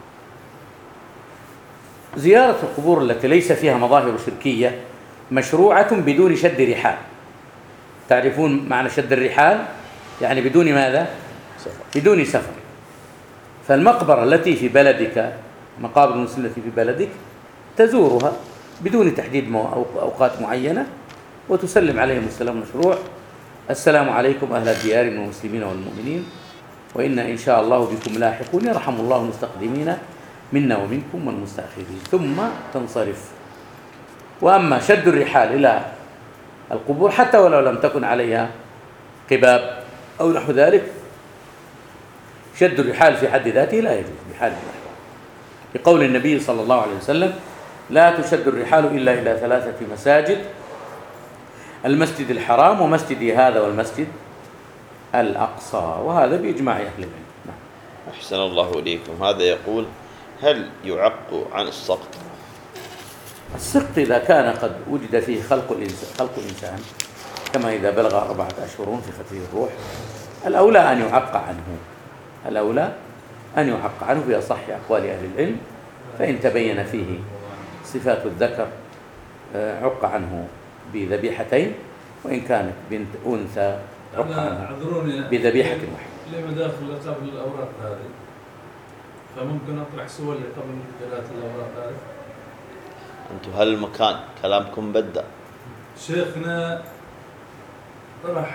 زيارة القبور التي ليس فيها مظاهر شركية مشروعة بدون شد رحال. تعرفون معنى شد الرحال؟ يعني بدون ماذا؟ بدون سفر. فالمقبرة التي في بلدك، مقابر المسلمين التي في بلدك، تزورها بدون تحديد أوقات معينة وتسلم عليهم السلام المشروع: السلام عليكم أهل الديار من المسلمين والمؤمنين وإنا إن شاء الله بكم لاحقون، يرحم الله المستقدمين منا ومنكم والمستأخرين، ثم تنصرف. وأما شد الرحال إلى القبور حتى ولو لم تكن عليها قباب أو نحو ذلك، شد الرحال في حد ذاته لا يجوز بحال من الأحوال، لقول النبي صلى الله عليه وسلم: لا تشد الرحال إلا إلى 3 مساجد: المسجد الحرام ومسجدي هذا والمسجد الأقصى. وهذا بإجماع أهل العلم. نعم. أحسن الله إليكم. هذا يقول: هل يعق عن السقط؟ السقط إذا كان قد وجد فيه خلق الإنسان، كما إذا بلغ 4 أشهر في فتره الروح، الأولى أن يعق عنه، الأولى أن يعق عنه بأصح أقوال أهل العلم. فإن تبين فيه صفات الذكر عق عنه بذبيحتين، وإن كانت بنت أنثى عق عنه بذبيحة واحدة. لما داخل قبل الأوراق هذه، فممكن أطرح سؤال قبل قراءة الأوراق هذه. أنتم هالمكان كلامكم بدأ. شيخنا طرح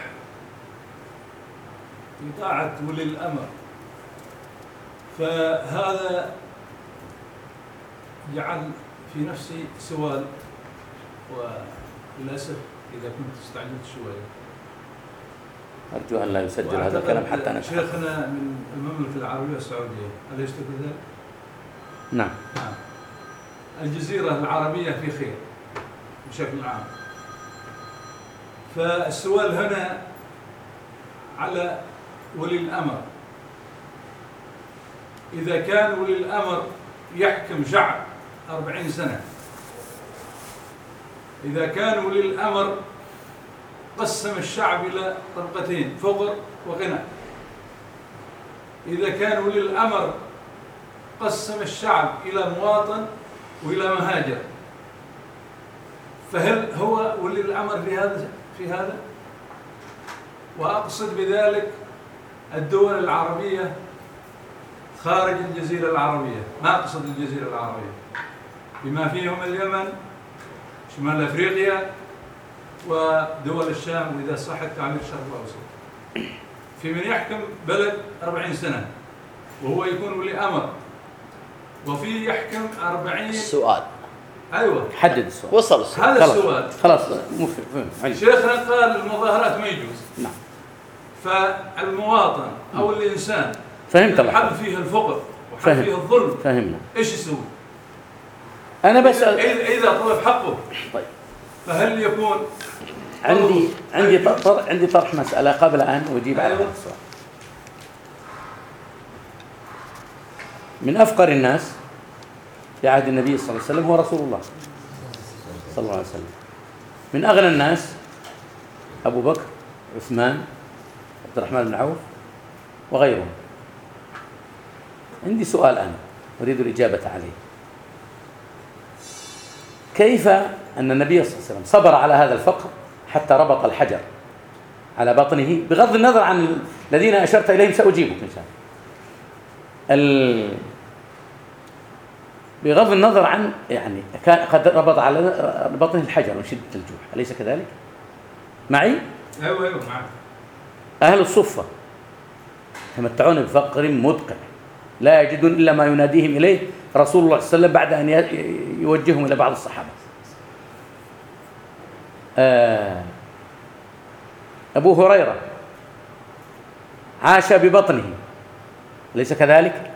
بطاعة ولي الأمر، فهذا جعل في نفسي سؤال، وللأسف إذا كنت استعجلت شوية أرجو أن لا يسجل هذا الكلام حتى نفهم. شيخنا من المملكة العربية السعودية، أليس كذلك؟ نعم. الجزيرة العربية في خير بشكل عام. فالسؤال هنا على ولي الأمر. إذا كان ولي الأمر يحكم شعب 40 سنة، إذا كان ولي الأمر قسم الشعب إلى طبقتين: فقر وغنى، إذا كان ولي الأمر قسم الشعب إلى مواطن وإلى مهاجر، فهل هو ولي الأمر في هذا؟ وأقصد بذلك الدول العربية خارج الجزيرة العربية، ما أقصد الجزيرة العربية، بما فيهم اليمن، شمال أفريقيا، ودول الشام، وإذا صح التعبير الشرق الأوسط، في من يحكم بلد 40 سنة وهو يكون ولي أمر، وفي يحكم 40. السؤال أيوة حدد السؤال. وصل السؤال. هذا السؤال. خلاص مفهوم. شيخنا قال المظاهرات ما يجوز. نعم. فالمواطن أو الإنسان فهمت الله. حل فيه الفقر وحل فيه الظلم، فهمنا. إيش يسوي؟ أنا بسأل إذا طلب حقه. طيب. فهل يكون عندي طرح مسألة قبل أن أجيب على هذا السؤال. من أفقر الناس في عهد النبي صلى الله عليه وسلم هو رسول الله صلى الله عليه وسلم. من أغنى الناس أبو بكر، عثمان، عبد الرحمن بن عوف وغيرهم. عندي سؤال أنا أريد الإجابة عليه. كيف أن النبي صلى الله عليه وسلم صبر على هذا الفقر حتى ربط الحجر على بطنه، بغض النظر عن الذين أشرت إليهم سأجيبك إن شاء الله. بغض النظر عن يعني قد ربط على بطنه الحجر من شدة الجوع، أليس كذلك؟ معي؟ أيوة معك. أهل الصفة يتمتعون بفقر مدقع لا يجدون إلا ما يناديهم إليه رسول الله صلى الله عليه وسلم بعد أن يوجههم إلى بعض الصحابة. أبو هريرة عاش ببطنه، أليس كذلك؟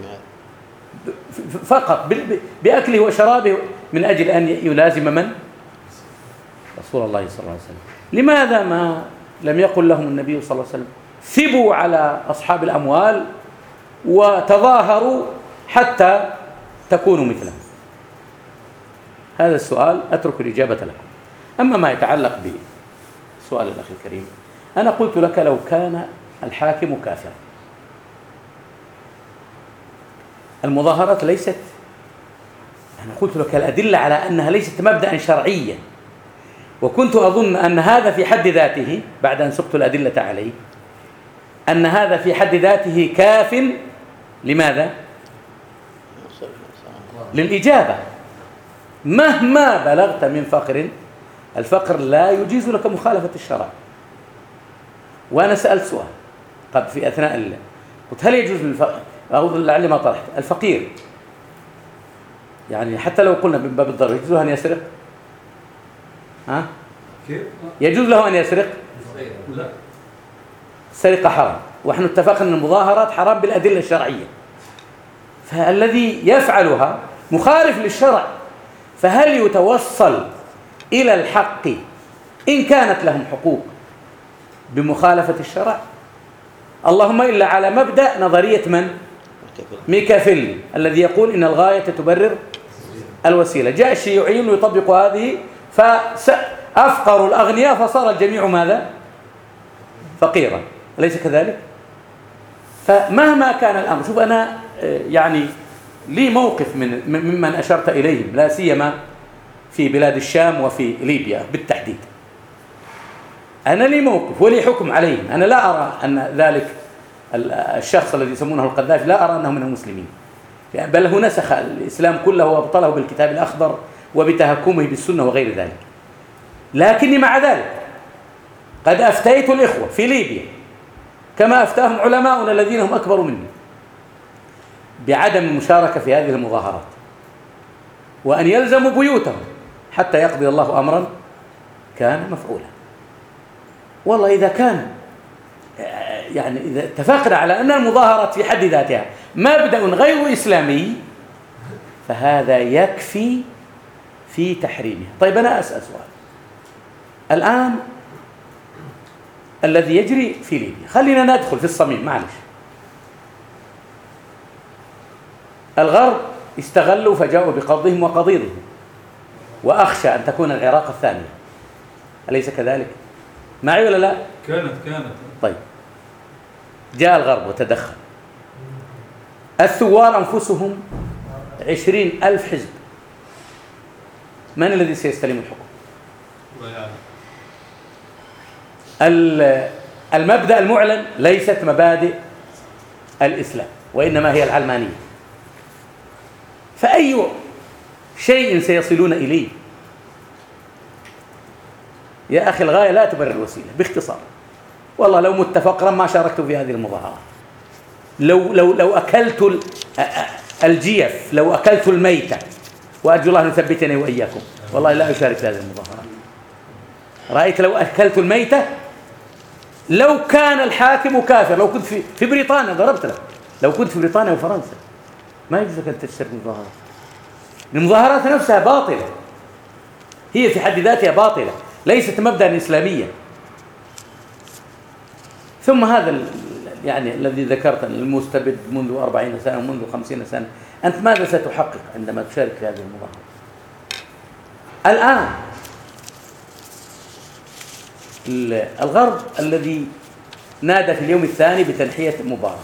فقط بأكله وشرابه من أجل أن يلازم من؟ رسول الله صلى الله عليه وسلم. لماذا ما لم يقل لهم النبي صلى الله عليه وسلم ثبوا على أصحاب الأموال وتظاهروا حتى تكونوا مثلهم؟ هذا السؤال أترك الإجابة لكم. أما ما يتعلق بسؤال الأخ الكريم، أنا قلت لك لو كان الحاكم كافرا. المظاهرات ليست، أنا قلت لك الأدلة على أنها ليست مبدأ شرعيا، وكنت أظن أن هذا في حد ذاته بعد أن سقت الأدلة عليه أن هذا في حد ذاته كاف. لماذا؟ للإجابة. مهما بلغت من فقر، الفقر لا يجيز لك مخالفة الشرع. وأنا سألت سؤال قبل في أثناء قلت هل يجوز للفقر، أو لعلي ما طرحت، الفقير يعني حتى لو قلنا من باب الضرر يجوز له أن يسرق؟ ها؟ يجوز له أن يسرق؟ لا. السرقة حرام، ونحن اتفقنا أن المظاهرات حرام بالأدلة الشرعية، فالذي يفعلها مخالف للشرع، فهل يتوصل إلى الحق إن كانت لهم حقوق بمخالفة الشرع؟ اللهم إلا على مبدأ نظرية من؟ ميكافيلي الذي يقول إن الغاية تبرر الوسيلة. جاء الشيوعيون يطبقوا هذه فأفقروا الأغنياء فصار الجميع ماذا؟ فقيرا، أليس كذلك؟ فمهما كان الأمر، شوف أنا يعني لي موقف ممن أشرت إليهم، لا سيما في بلاد الشام وفي ليبيا بالتحديد. أنا لي موقف ولي حكم عليهم. أنا لا أرى أن ذلك الشخص الذي يسمونه القذافي لا أرى أنه من المسلمين، بل هو نسخ الإسلام كله وابطله بالكتاب الأخضر وبتهكمه بالسنة وغير ذلك. لكني مع ذلك قد أفتيت الإخوة في ليبيا كما أفتاهم علماؤنا الذين هم أكبر مني بعدم المشاركة في هذه المظاهرات، وأن يلزموا بيوتهم حتى يقضي الله أمرا كان مفعولا. والله إذا كان يعني إذا اتفقنا على أن المظاهرات في حد ذاتها مبدأ غير إسلامي فهذا يكفي في تحريمها. طيب أنا أسأل سؤال الآن الذي يجري في ليبيا، خلينا ندخل في الصميم معلش. الغرب استغلوا فجاءوا بقضهم وقضيضهم، وأخشى أن تكون العراق الثانية، أليس كذلك؟ معي ولا لا؟ كانت طيب جاء الغرب وتدخل. الثوار أنفسهم 20,000 حزب، من الذي سيستلم الحكم؟ المبدأ المعلن ليست مبادئ الإسلام وإنما هي العلمانية، فأي شيء سيصلون إليه يا أخي الغاية لا تبرر الوسيلة باختصار. والله لو مت فقرا ما شاركت في هذه المظاهرات. لو أكلت الجيف، لو أكلت الميتة، وأرجو الله أن يثبتني وإياكم، والله لا أشارك في هذه المظاهرات. رأيت لو أكلت الميتة، لو كان الحاكم كافر، لو كنت في بريطانيا ضربت له، لو كنت في بريطانيا وفرنسا ما يجوز لك أن تشترك بالمظاهرات. المظاهرات نفسها باطلة، هي في حد ذاتها باطلة، ليست مبدأ إسلاميا. ثم هذا يعني الذي ذكرت المستبد منذ 40 سنة ومنذ 50 سنة، أنت ماذا ستحقق عندما تشارك في هذه المظاهرة؟ الآن الغرب الذي نادى في اليوم الثاني بتنحية مبارك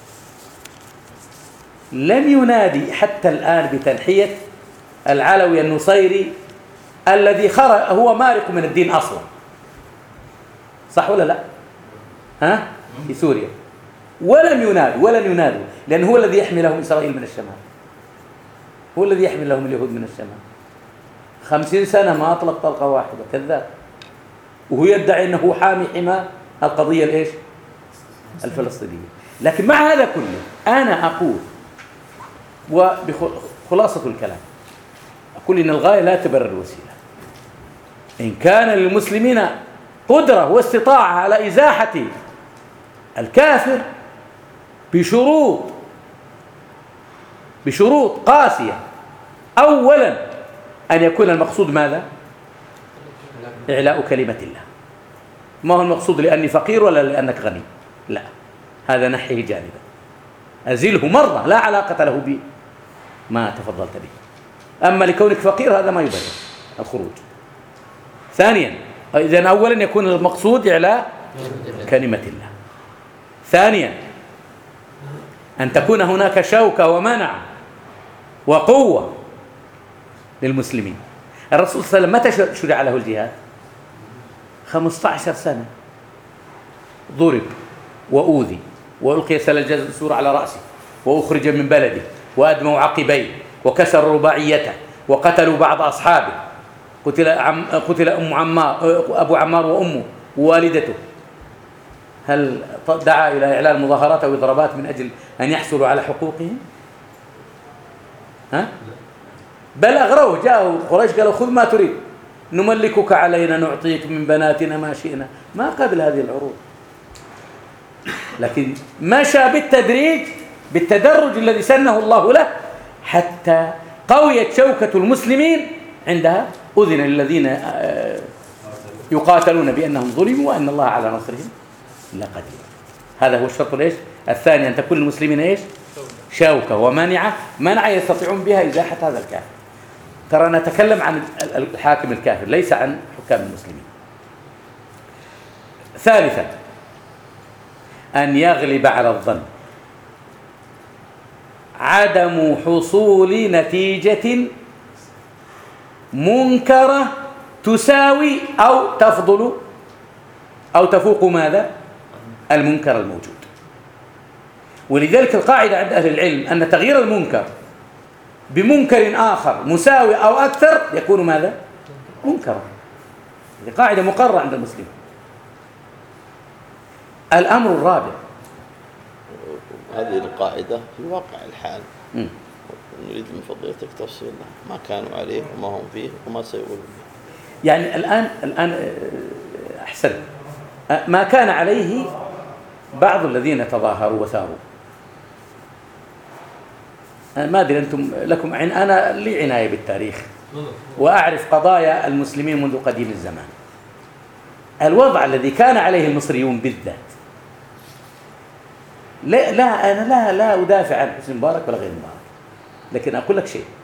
لم ينادي حتى الآن بتنحية العلوي النصيري الذي خرج هو مارق من الدين أصلا، صح ولا لا؟ ها؟ في سوريا ولن ينادوا لأنه هو الذي يحمي لهم إسرائيل من الشمال، هو الذي يحمي لهم اليهود من الشمال. 50 سنة ما أطلق طلقة واحدة، كذاب. وهو يدعي أنه حامي حمى القضية الإيش؟ الفلسطينية. لكن مع هذا كله أنا أقول، وبخلاصة الكلام أقول إن الغاية لا تبرر الوسيلة. إن كان للمسلمين قدرة واستطاعة على إزاحة الكافر بشروط قاسية، أولا أن يكون المقصود ماذا؟ إعلاء كلمة الله. ما هو المقصود لأني فقير ولا لأنك غني؟ لا، هذا نحيه جانبا، أزله مرة لا علاقة له بما تفضلت به. أما لكونك فقير هذا ما يبرر الخروج. ثانيا، إذن أولا يكون المقصود إعلاء كلمة الله. ثانيا أن تكون هناك شوكة ومنع وقوة للمسلمين. الرسول صلى الله عليه وسلم متى شرع له الجهاد؟ 15 سنة، ضرب وأوذي وألقي سل الجسور على رأسه وأخرج من بلده وأدموا عقبيه وكسروا رباعيته وقتلوا بعض أصحابه، قتل أبو عمار وأمه ووالدته. هل دعا إلى إعلان مظاهرات أو إضرابات من أجل أن يحصلوا على حقوقهم؟ ها؟ بل أغروه، جاءوا قريش قالوا خذ ما تريد، نملكك علينا، نعطيك من بناتنا ما شئنا. ما قبل هذه العروض، لكن مشى بالتدرج الذي سنه الله له حتى قويت شوكة المسلمين. عندها أذن للذين يقاتلون بأنهم ظلموا وأن الله على نصرهم لقدير. هذا هو الشرط الإيش؟ الثاني، أن تكون المسلمين إيش؟ شوكة ومنع يستطيعون بها إزاحة هذا الكافر. ترى نتكلم عن الحاكم الكافر ليس عن حكام المسلمين. ثالثا، أن يغلب على الظن عدم حصول نتيجة منكرة تساوي أو تفضل أو تفوق ماذا؟ المنكر الموجود. ولذلك القاعدة عند أهل العلم أن تغيير المنكر بمنكر آخر مساوي أو أكثر يكون ماذا؟ منكرا. هذه قاعدة مقررة عند المسلمين. الأمر الرابع، هذه القاعدة في واقع الحال نريد من فضيلتك تفصيلها ما كانوا عليه وما هم فيه وما سيقولون فيه. يعني الآن أحسن ما كان عليه بعض الذين تظاهروا وثاروا. ما أدري أنتم لكم أنا لي عناية بالتاريخ وأعرف قضايا المسلمين منذ قديم الزمان. الوضع الذي كان عليه المصريون بالذات، أنا لا أدافع عن حسني مبارك ولا غير مبارك، لكن أقول لك شيء.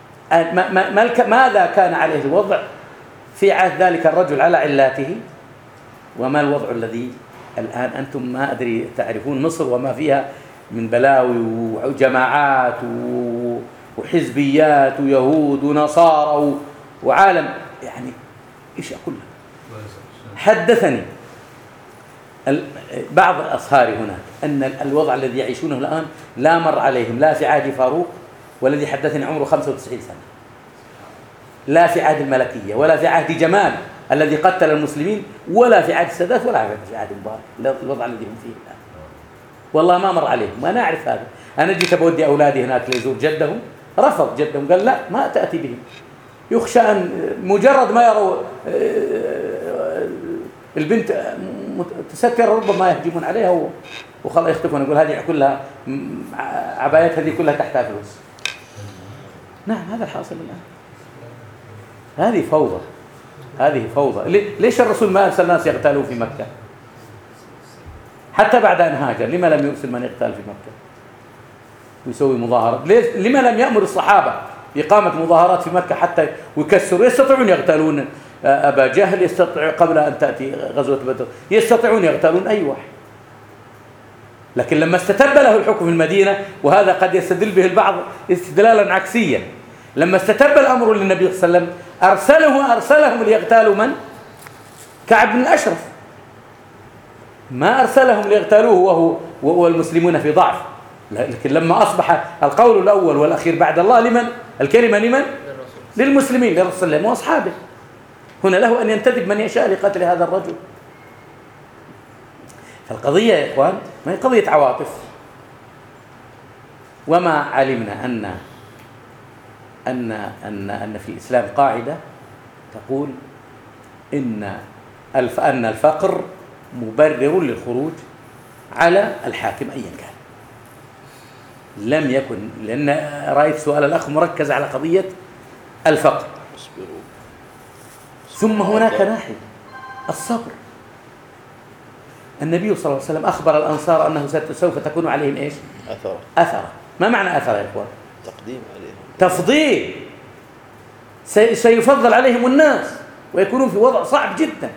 ماذا كان عليه الوضع في عهد ذلك الرجل على علاته، وما الوضع الذي الآن أنتم ما أدري تعرفون مصر وما فيها من بلاوي وجماعات وحزبيات ويهود ونصارى وعالم. يعني إيش أقول لك؟ حدثني بعض الأصهار هناك أن الوضع الذي يعيشونه الآن لا مر عليهم لا في عهد فاروق، والذي حدثني عمره 95 سنة، لا في عهد الملكية، ولا في عهد جمال الذي قتل المسلمين، ولا في عهد السادات ولا في عهد مبارك الوضع الذي هم فيه الآن. والله ما مر عليهم، وأنا أعرف هذا. أنا جيت بودي أولادي هناك ليزور جدهم، رفض جدهم، قال لا ما تأتي بهم، يخشى أن مجرد ما يروا البنت تستر ربما يهجمون عليها وخلاص يختفون، يقول هذه كلها عبايات، هذه كلها تحتها فلوس. نعم هذا الحاصل الآن. هذه فوضى، هذه فوضى. ليش الرسول ما أرسل الناس يغتالون في مكة حتى بعد أن هاجر؟ لما لم يرسل من يغتال في مكة ويسوي مظاهرات؟ لما لم يأمر الصحابة بإقامة مظاهرات في مكة حتى ويكسروا؟ يستطيعون يغتالون أبا جهل، يستطيع قبل أن تأتي غزوة بدر يستطيعون يغتالون أي واحد، لكن لما استتب له الحكم في المدينة، وهذا قد يستدل به البعض استدلالا عكسيا، لما استتب الأمر للنبي صلى الله عليه وسلم أرسلهم ليغتالوا من؟ كعب بن الأشرف، ما أرسلهم ليغتالوه وهو والمسلمون في ضعف. لكن لما أصبح القول الأول والأخير بعد الله لمن؟ الكلمة لمن؟ للمسلمين، للرسول صلى الله عليه وسلم وأصحابه. هنا له أن ينتدب من يشاء لقتل هذا الرجل. فالقضية يا إخوان ما هي قضية عواطف. وما علمنا أن في الإسلام قاعدة تقول إن الفقر مبرر للخروج على الحاكم أيا كان. لم يكن، لأن رأيت سؤال الأخ مركز على قضية الفقر. ثم هناك ناحية الصبر. النبي صلى الله عليه وسلم أخبر الأنصار أنه سوف تكون عليهم إيش؟ أثرة. ما معنى أثرة يا إخوان؟ تقديم عليهم، تفضيل. سيفضل عليهم الناس ويكونون في وضع صعب جدا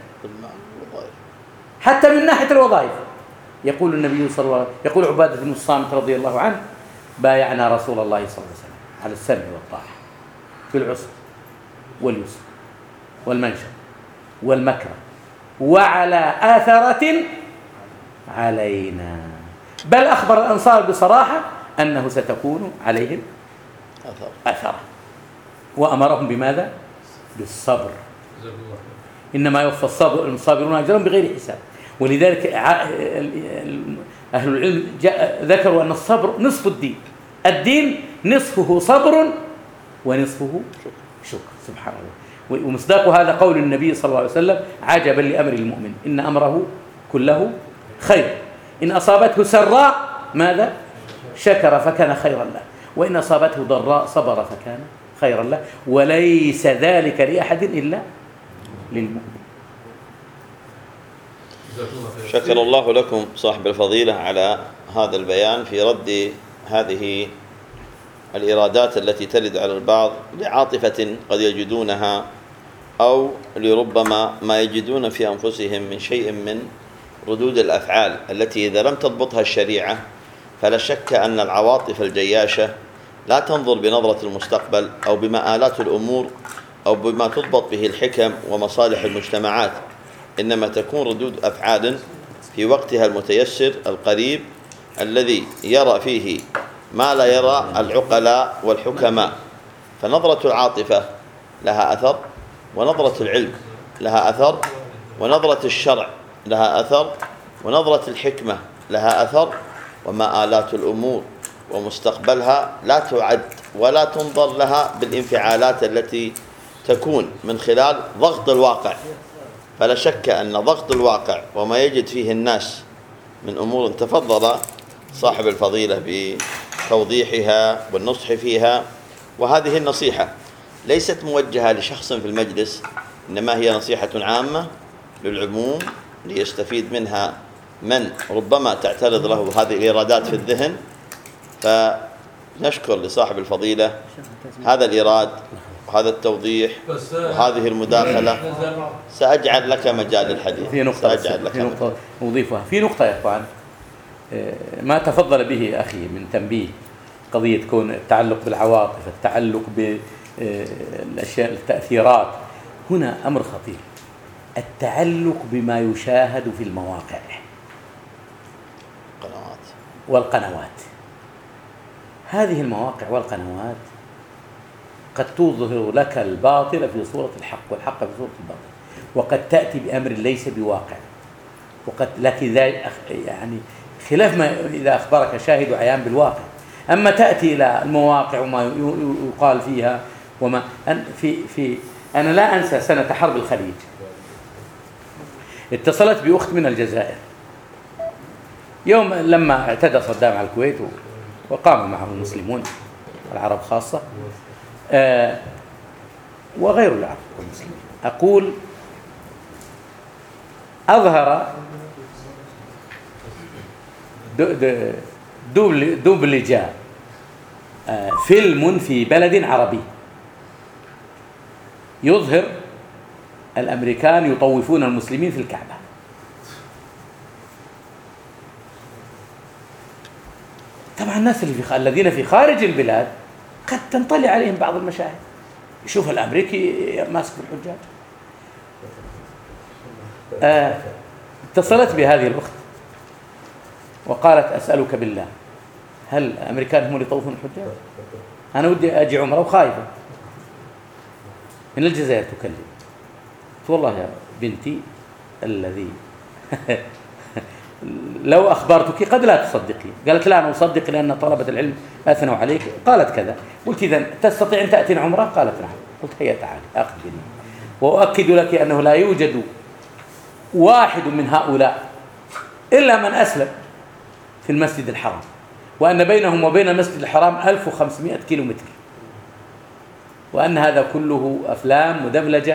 حتى من ناحية الوظائف. يقول النبي صلى الله عليه وسلم، يقول عبادة بن الصامت رضي الله عنه: بايعنا رسول الله صلى الله عليه وسلم على السمع والطاعة في العسر واليسر والمنشر والمكره وعلى آثرة علينا. بل أخبر الأنصار بصراحة أنه ستكون عليهم أثرة، وأمرهم بماذا؟ بالصبر. إنما يوفى الصابرون أجرهم بغير حساب. ولذلك أهل العلم ذكروا أن الصبر نصف الدين. الدين نصفه صبر ونصفه شكر. سبحان الله. ومصداق هذا قول النبي صلى الله عليه وسلم: عجبا لأمر المؤمن إن أمره كله خير، إن أصابته سراء ماذا؟ شكر فكان خيرا له، وإن أصابته ضراء صبر فكان خيرا له، وليس ذلك لأحد إلا للمؤمن. شكر الله لكم صاحب الفضيلة على هذا البيان في رد هذه الإرادات التي ترد على البعض لعاطفة قد يجدونها، أو لربما ما يجدون في أنفسهم من شيء من ردود الأفعال التي إذا لم تضبطها الشريعة فلا شك أن العواطف الجياشة لا تنظر بنظرة المستقبل أو بمآلات الأمور أو بما تضبط به الحكم ومصالح المجتمعات، إنما تكون ردود أفعال في وقتها المتيسر القريب الذي يرى فيه ما لا يرى العقلاء والحكماء. فنظرة العاطفة لها أثر، ونظرة العلم لها أثر، ونظرة الشرع لها أثر، ونظرة الحكمة لها أثر، ومآلات الأمور ومستقبلها لا تعد ولا تنظر لها بالانفعالات التي تكون من خلال ضغط الواقع. فلا شك أن ضغط الواقع وما يجد فيه الناس من أمور تفضل صاحب الفضيلة بتوضيحها والنصح فيها. وهذه النصيحة ليست موجهة لشخص في المجلس، إنما هي نصيحة عامة للعموم ليستفيد منها من ربما تعترض له هذه الإيرادات في الذهن. فنشكر لصاحب الفضيلة هذا الإيراد وهذا التوضيح وهذه المداخلة. سأجعل لك مجال الحديث. في نقطة أضيفها. في نقطة يا إخوان ما تفضل به أخي من تنبيه قضية كون التعلق بالعواطف، التعلق بالأشياء التأثيرات. هنا أمر خطير، التعلق بما يشاهد في المواقع والقنوات. هذه المواقع والقنوات قد تظهر لك الباطل في صورة الحق والحق في صورة الباطل، وقد تأتي بأمر ليس بواقع، لكن يعني خلاف ما إذا أخبرك شاهد عيان بالواقع. أما تأتي إلى المواقع وما يقال فيها وما أنا لا أنسى سنة حرب الخليج اتصلت بأخت من الجزائر يوم لما اعتدى صدام على الكويت وقام معه المسلمون العرب خاصة وغير العرب والمسلمين. أقول أظهر دبلج فيلم في بلد عربي يظهر الأمريكان يطوفون المسلمين في الكعبة. طبعا الناس الذين في خارج البلاد قد تنطلي عليهم بعض المشاهد، يشوف الأمريكي ماسك الحجاج. اتصلت بهذه الأخت وقالت أسألك بالله هل الأمريكان هم اللي يطوفون الحجاج؟ أنا ودي أجي عمره وخايفة. من الجزائر تكلم، والله يا بنتي الذي لو أخبرتك قد لا تصدقي. قالت لا أنا أصدق لأن طلبة العلم أثنوا عليك. قالت كذا. قلت إذن تستطيع أن تأتي عمره؟ قالت نعم. قلت هيا تعالي أخبرني وأؤكد لك أنه لا يوجد واحد من هؤلاء إلا من أسلم في المسجد الحرام، وأن بينهم وبين المسجد الحرام 1500 كيلومتر، وأن هذا كله أفلام مدبلجة.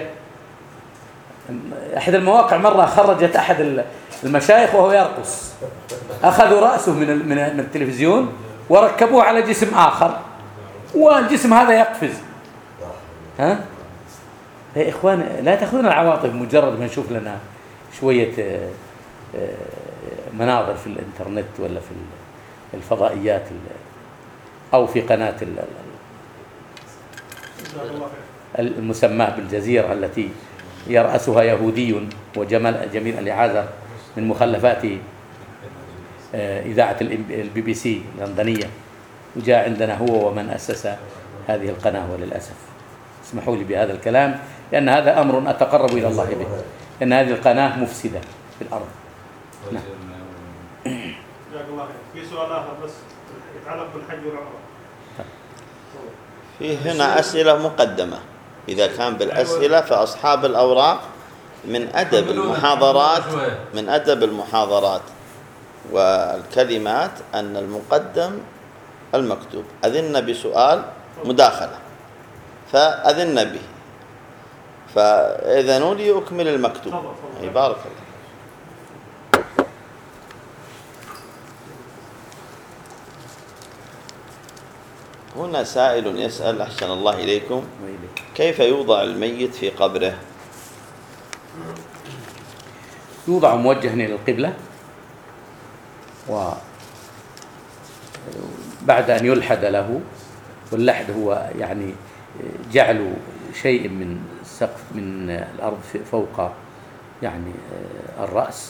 أحد المواقع مرة خرجت أحد المشايخ وهو يرقص، أخذوا رأسه من التلفزيون وركبوه على جسم آخر والجسم هذا يقفز. ها يا إخوان لا تأخذون العواطف مجرد ما نشوف لنا شوية مناظر في الإنترنت ولا في الفضائيات أو في قناة المسماة بالجزيرة التي يرأسها يهودي وجميل الإعاذة من مخلفات إذاعة BBC اللندنية، وجاء عندنا هو ومن أسس هذه القناة. وللأسف اسمحوا لي بهذا الكلام لأن هذا أمر أتقرب إلى الله به، لأن هذه القناة مفسدة في الأرض. نعم. جزاك الله خير. في سؤال آخر بس يتعلق بالحج والعمرة. في هنا أسئلة مقدمة، إذا كان بالأسئلة فأصحاب الأوراق من أدب المحاضرات والكلمات أن المقدم المكتوب. أذن بسؤال مداخلة فأذن به، فإذنوا لي أكمل المكتوب. بارك الله. هنا سائل يسأل أحسن الله إليكم كيف يوضع الميت في قبره؟ يوضع موجها إلى القبلة، وبعد أن يلحد له، واللحد هو يعني جعل شيء من سقف من الأرض فوق يعني الرأس،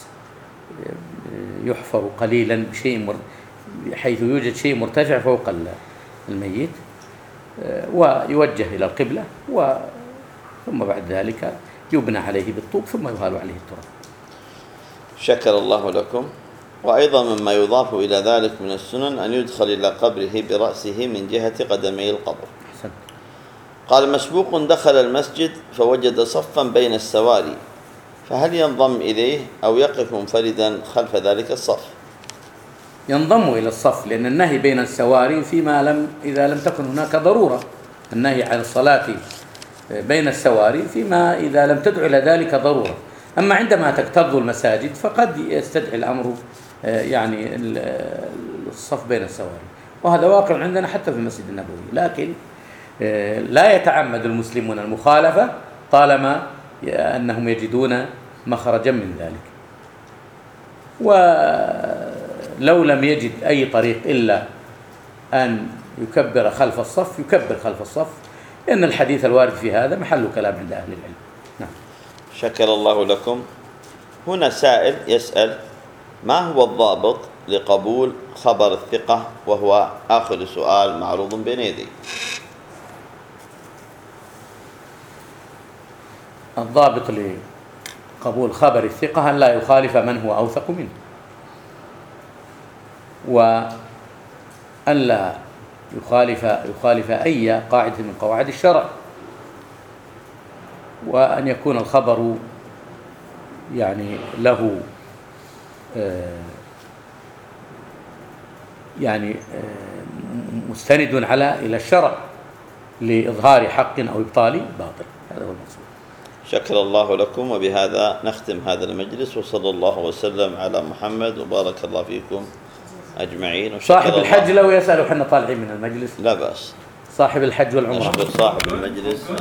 يحفر قليلا بشيء حيث يوجد شيء مرتفع فوق الميت، ويوجه إلى القبلة، ثم بعد ذلك يبنى عليه بالطوب ثم يهال عليه التراب. شكر الله لكم. وأيضا مما يضاف إلى ذلك من السنن أن يدخل إلى قبره برأسه من جهة قدمي القبر. حسن. قال مسبوق دخل المسجد فوجد صفا بين السواري، فهل ينضم إليه أو يقف منفردا خلف ذلك الصف؟ ينضم إلى الصف، لأن النهي بين السواري إذا لم تكن هناك ضرورة. النهي عن الصلاة بين السواري فيما إذا لم تدع إلى ذلك ضرورة. أما عندما تكتظ المساجد فقد يستدعي الأمر يعني الصف بين السواري، وهذا واقع عندنا حتى في المسجد النبوي. لكن لا يتعمد المسلمون المخالفة طالما أنهم يجدون مخرجا من ذلك. ولو لم يجد أي طريق إلا أن يكبر خلف الصف يكبر خلف الصف، لأن الحديث الوارد في هذا محل كلام عند أهل العلم. نعم. شكر الله لكم. هنا سائل يسأل ما هو الضابط لقبول خبر الثقة، وهو آخر سؤال معروض بين يدي. الضابط قبول خبر الثقة أن لا يخالف من هو أوثق منه، وأن لا يخالف أي قاعدة من قواعد الشرع، وأن يكون الخبر يعني له مستند إلى الشرع لإظهار حق أو إبطال باطل. هذا هو المقصود. شكر الله لكم، وبهذا نختم هذا المجلس، وصلى الله وسلم على محمد، وبارك الله فيكم أجمعين. صاحب الحج لو يسأل وحنا طالعين من المجلس لا بأس. صاحب الحج والعمرة. نشكر صاحب المجلس.